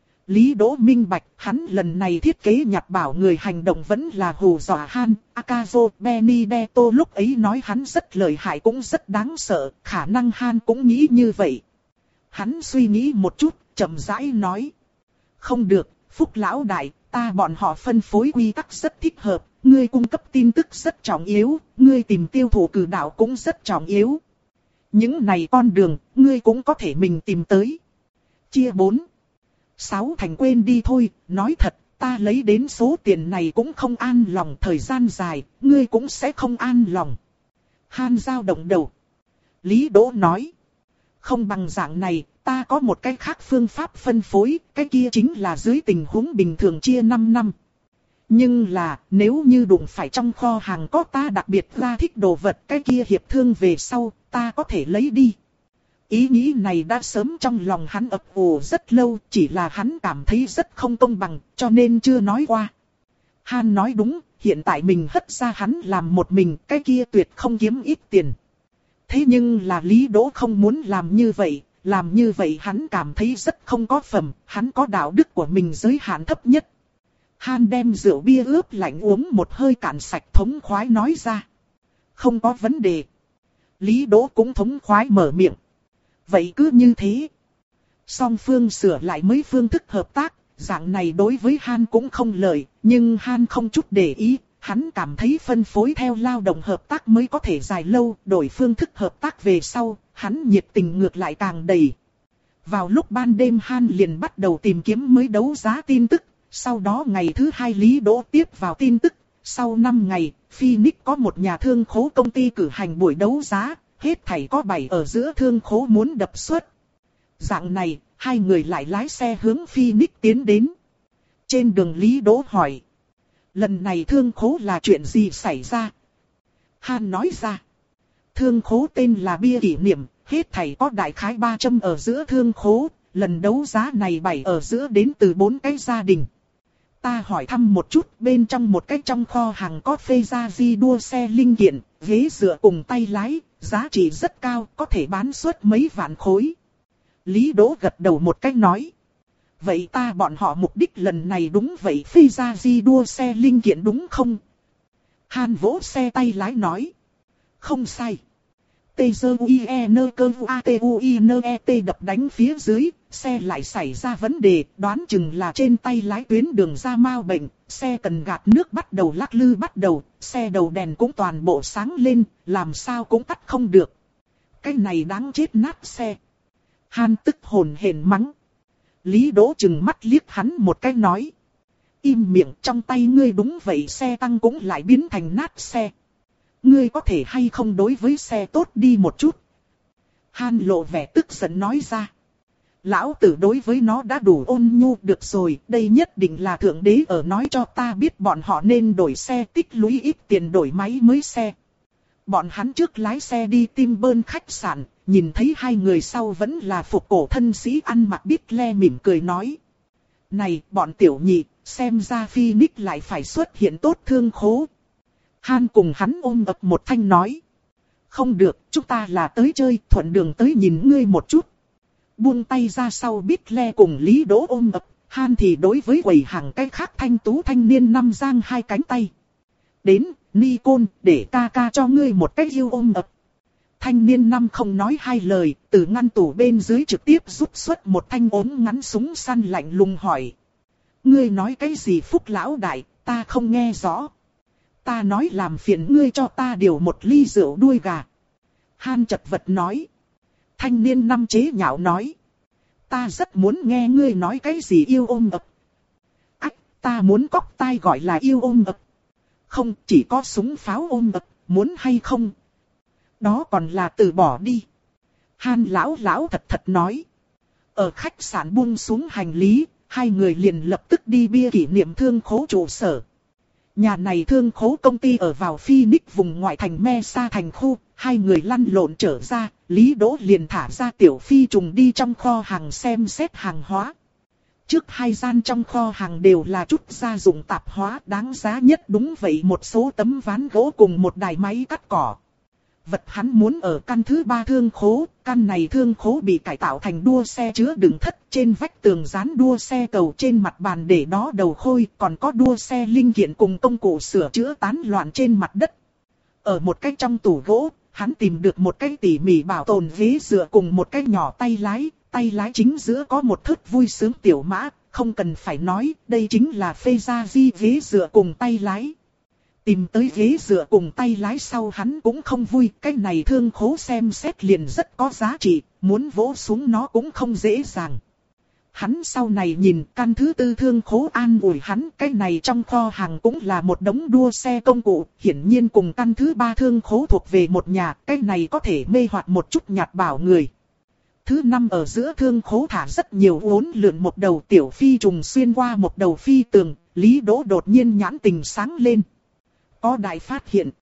Lý Đỗ minh bạch, hắn lần này thiết kế nhặt bảo người hành động vẫn là hù dọa Han. Akazo Benedetto lúc ấy nói hắn rất lợi hại cũng rất đáng sợ, khả năng Han cũng nghĩ như vậy. Hắn suy nghĩ một chút, chậm rãi nói. Không được, Phúc lão đại, ta bọn họ phân phối quy tắc rất thích hợp, ngươi cung cấp tin tức rất trọng yếu, ngươi tìm tiêu thụ cử đạo cũng rất trọng yếu. Những này con đường, ngươi cũng có thể mình tìm tới. Chia bốn. Sáu thành quên đi thôi, nói thật, ta lấy đến số tiền này cũng không an lòng, thời gian dài, ngươi cũng sẽ không an lòng. Han dao động đầu. Lý Đỗ nói. Không bằng dạng này, ta có một cái khác phương pháp phân phối, cái kia chính là dưới tình huống bình thường chia năm năm. Nhưng là, nếu như đụng phải trong kho hàng có ta đặc biệt ra thích đồ vật, cái kia hiệp thương về sau, ta có thể lấy đi. Ý nghĩ này đã sớm trong lòng hắn ấp ủ rất lâu, chỉ là hắn cảm thấy rất không công bằng, cho nên chưa nói qua. Han nói đúng, hiện tại mình hất ra hắn làm một mình, cái kia tuyệt không kiếm ít tiền. Thế nhưng là Lý Đỗ không muốn làm như vậy, làm như vậy hắn cảm thấy rất không có phẩm, hắn có đạo đức của mình giới hạn thấp nhất. Han đem rượu bia ướp lạnh uống một hơi cạn sạch thống khoái nói ra. Không có vấn đề. Lý Đỗ cũng thống khoái mở miệng. Vậy cứ như thế. Song phương sửa lại mấy phương thức hợp tác, dạng này đối với Han cũng không lợi, nhưng Han không chút để ý. Hắn cảm thấy phân phối theo lao động hợp tác mới có thể dài lâu, đổi phương thức hợp tác về sau, hắn nhiệt tình ngược lại càng đầy. Vào lúc ban đêm Han liền bắt đầu tìm kiếm mới đấu giá tin tức, sau đó ngày thứ hai Lý Đỗ tiếp vào tin tức, Sau năm ngày, Phoenix có một nhà thương khố công ty cử hành buổi đấu giá, hết thảy có bảy ở giữa thương khố muốn đập xuất. Dạng này, hai người lại lái xe hướng Phoenix tiến đến. Trên đường Lý Đỗ hỏi. Lần này thương khố là chuyện gì xảy ra? Han nói ra. Thương khố tên là bia kỷ niệm, hết thảy có đại khái ba trăm ở giữa thương khố, lần đấu giá này bảy ở giữa đến từ bốn cái gia đình. Ta hỏi thăm một chút, bên trong một cái trong kho hàng có phê gia di đua xe linh kiện, ghế dựa cùng tay lái, giá trị rất cao, có thể bán suất mấy vạn khối. Lý Đỗ gật đầu một cách nói. Vậy ta bọn họ mục đích lần này đúng vậy phê gia di đua xe linh kiện đúng không? Han vỗ xe tay lái nói. Không sai. T-Z-U-I-N-K-U-A-T-U-I-N-E-T đập đánh phía dưới, xe lại xảy ra vấn đề, đoán chừng là trên tay lái tuyến đường ra mau bệnh, xe cần gạt nước bắt đầu lắc lư bắt đầu, xe đầu đèn cũng toàn bộ sáng lên, làm sao cũng tắt không được. Cái này đáng chết nát xe. Han tức hồn hển mắng. Lý Đỗ chừng mắt liếc hắn một cái nói. Im miệng, trong tay ngươi đúng vậy, xe tăng cũng lại biến thành nát xe. Ngươi có thể hay không đối với xe tốt đi một chút? Han lộ vẻ tức giận nói ra. Lão tử đối với nó đã đủ ôn nhu được rồi, đây nhất định là thượng đế ở nói cho ta biết bọn họ nên đổi xe, tích lũy ít tiền đổi máy mới xe. Bọn hắn trước lái xe đi Tim Bơn khách sạn, nhìn thấy hai người sau vẫn là phục cổ thân sĩ ăn mặc biết le mỉm cười nói. Này bọn tiểu nhị, xem ra Phoenix lại phải xuất hiện tốt thương khố. Han cùng hắn ôm ập một thanh nói. Không được, chúng ta là tới chơi, thuận đường tới nhìn ngươi một chút. Buông tay ra sau biết le cùng Lý Đỗ ôm ập, Han thì đối với quầy hàng cái khác thanh tú thanh niên năm giang hai cánh tay. Đến, Nikon, để ca ca cho ngươi một cái yêu ôm ập. Thanh niên năm không nói hai lời, từ ngăn tủ bên dưới trực tiếp rút xuất một thanh ốm ngắn súng săn lạnh lùng hỏi. Ngươi nói cái gì Phúc lão đại, ta không nghe rõ. Ta nói làm phiền ngươi cho ta điều một ly rượu đuôi gà. Han chật vật nói. Thanh niên năm chế nhạo nói. Ta rất muốn nghe ngươi nói cái gì yêu ôm ập. Ách, ta muốn cóc tai gọi là yêu ôm ập. Không, chỉ có súng pháo ôm ập, muốn hay không? Đó còn là từ bỏ đi. Han lão lão thật thật nói. Ở khách sạn buông xuống hành lý, hai người liền lập tức đi bia kỷ niệm thương khố trụ sở. Nhà này thương khố công ty ở vào Phoenix vùng ngoại thành Mesa thành khu, hai người lăn lộn trở ra, Lý Đỗ liền thả ra tiểu phi trùng đi trong kho hàng xem xét hàng hóa. Trước hai gian trong kho hàng đều là chút gia dụng tạp hóa, đáng giá nhất đúng vậy một số tấm ván gỗ cùng một đài máy cắt cỏ. Vật hắn muốn ở căn thứ ba thương khố, căn này thương khố bị cải tạo thành đua xe chứa đựng thất, trên vách tường dán đua xe cầu, trên mặt bàn để đó đầu khôi, còn có đua xe linh kiện cùng công cụ sửa chữa tán loạn trên mặt đất. Ở một cái trong tủ gỗ, hắn tìm được một cái tỉ mỉ bảo tồn ghế dựa cùng một cái nhỏ tay lái, tay lái chính giữa có một thớt vui sướng tiểu mã, không cần phải nói, đây chính là phê gia di ghế dựa cùng tay lái. Tìm tới ghế dựa cùng tay lái sau hắn cũng không vui, cái này thương khố xem xét liền rất có giá trị, muốn vỗ xuống nó cũng không dễ dàng. Hắn sau này nhìn căn thứ tư thương khố an ủi hắn, cái này trong kho hàng cũng là một đống đua xe công cụ, hiển nhiên cùng căn thứ ba thương khố thuộc về một nhà, cái này có thể mê hoặc một chút nhạt bảo người. Thứ năm ở giữa thương khố thả rất nhiều uốn lượn một đầu tiểu phi trùng xuyên qua một đầu phi tường, Lý Đỗ đột nhiên nhãn tình sáng lên. Có đại phát hiện.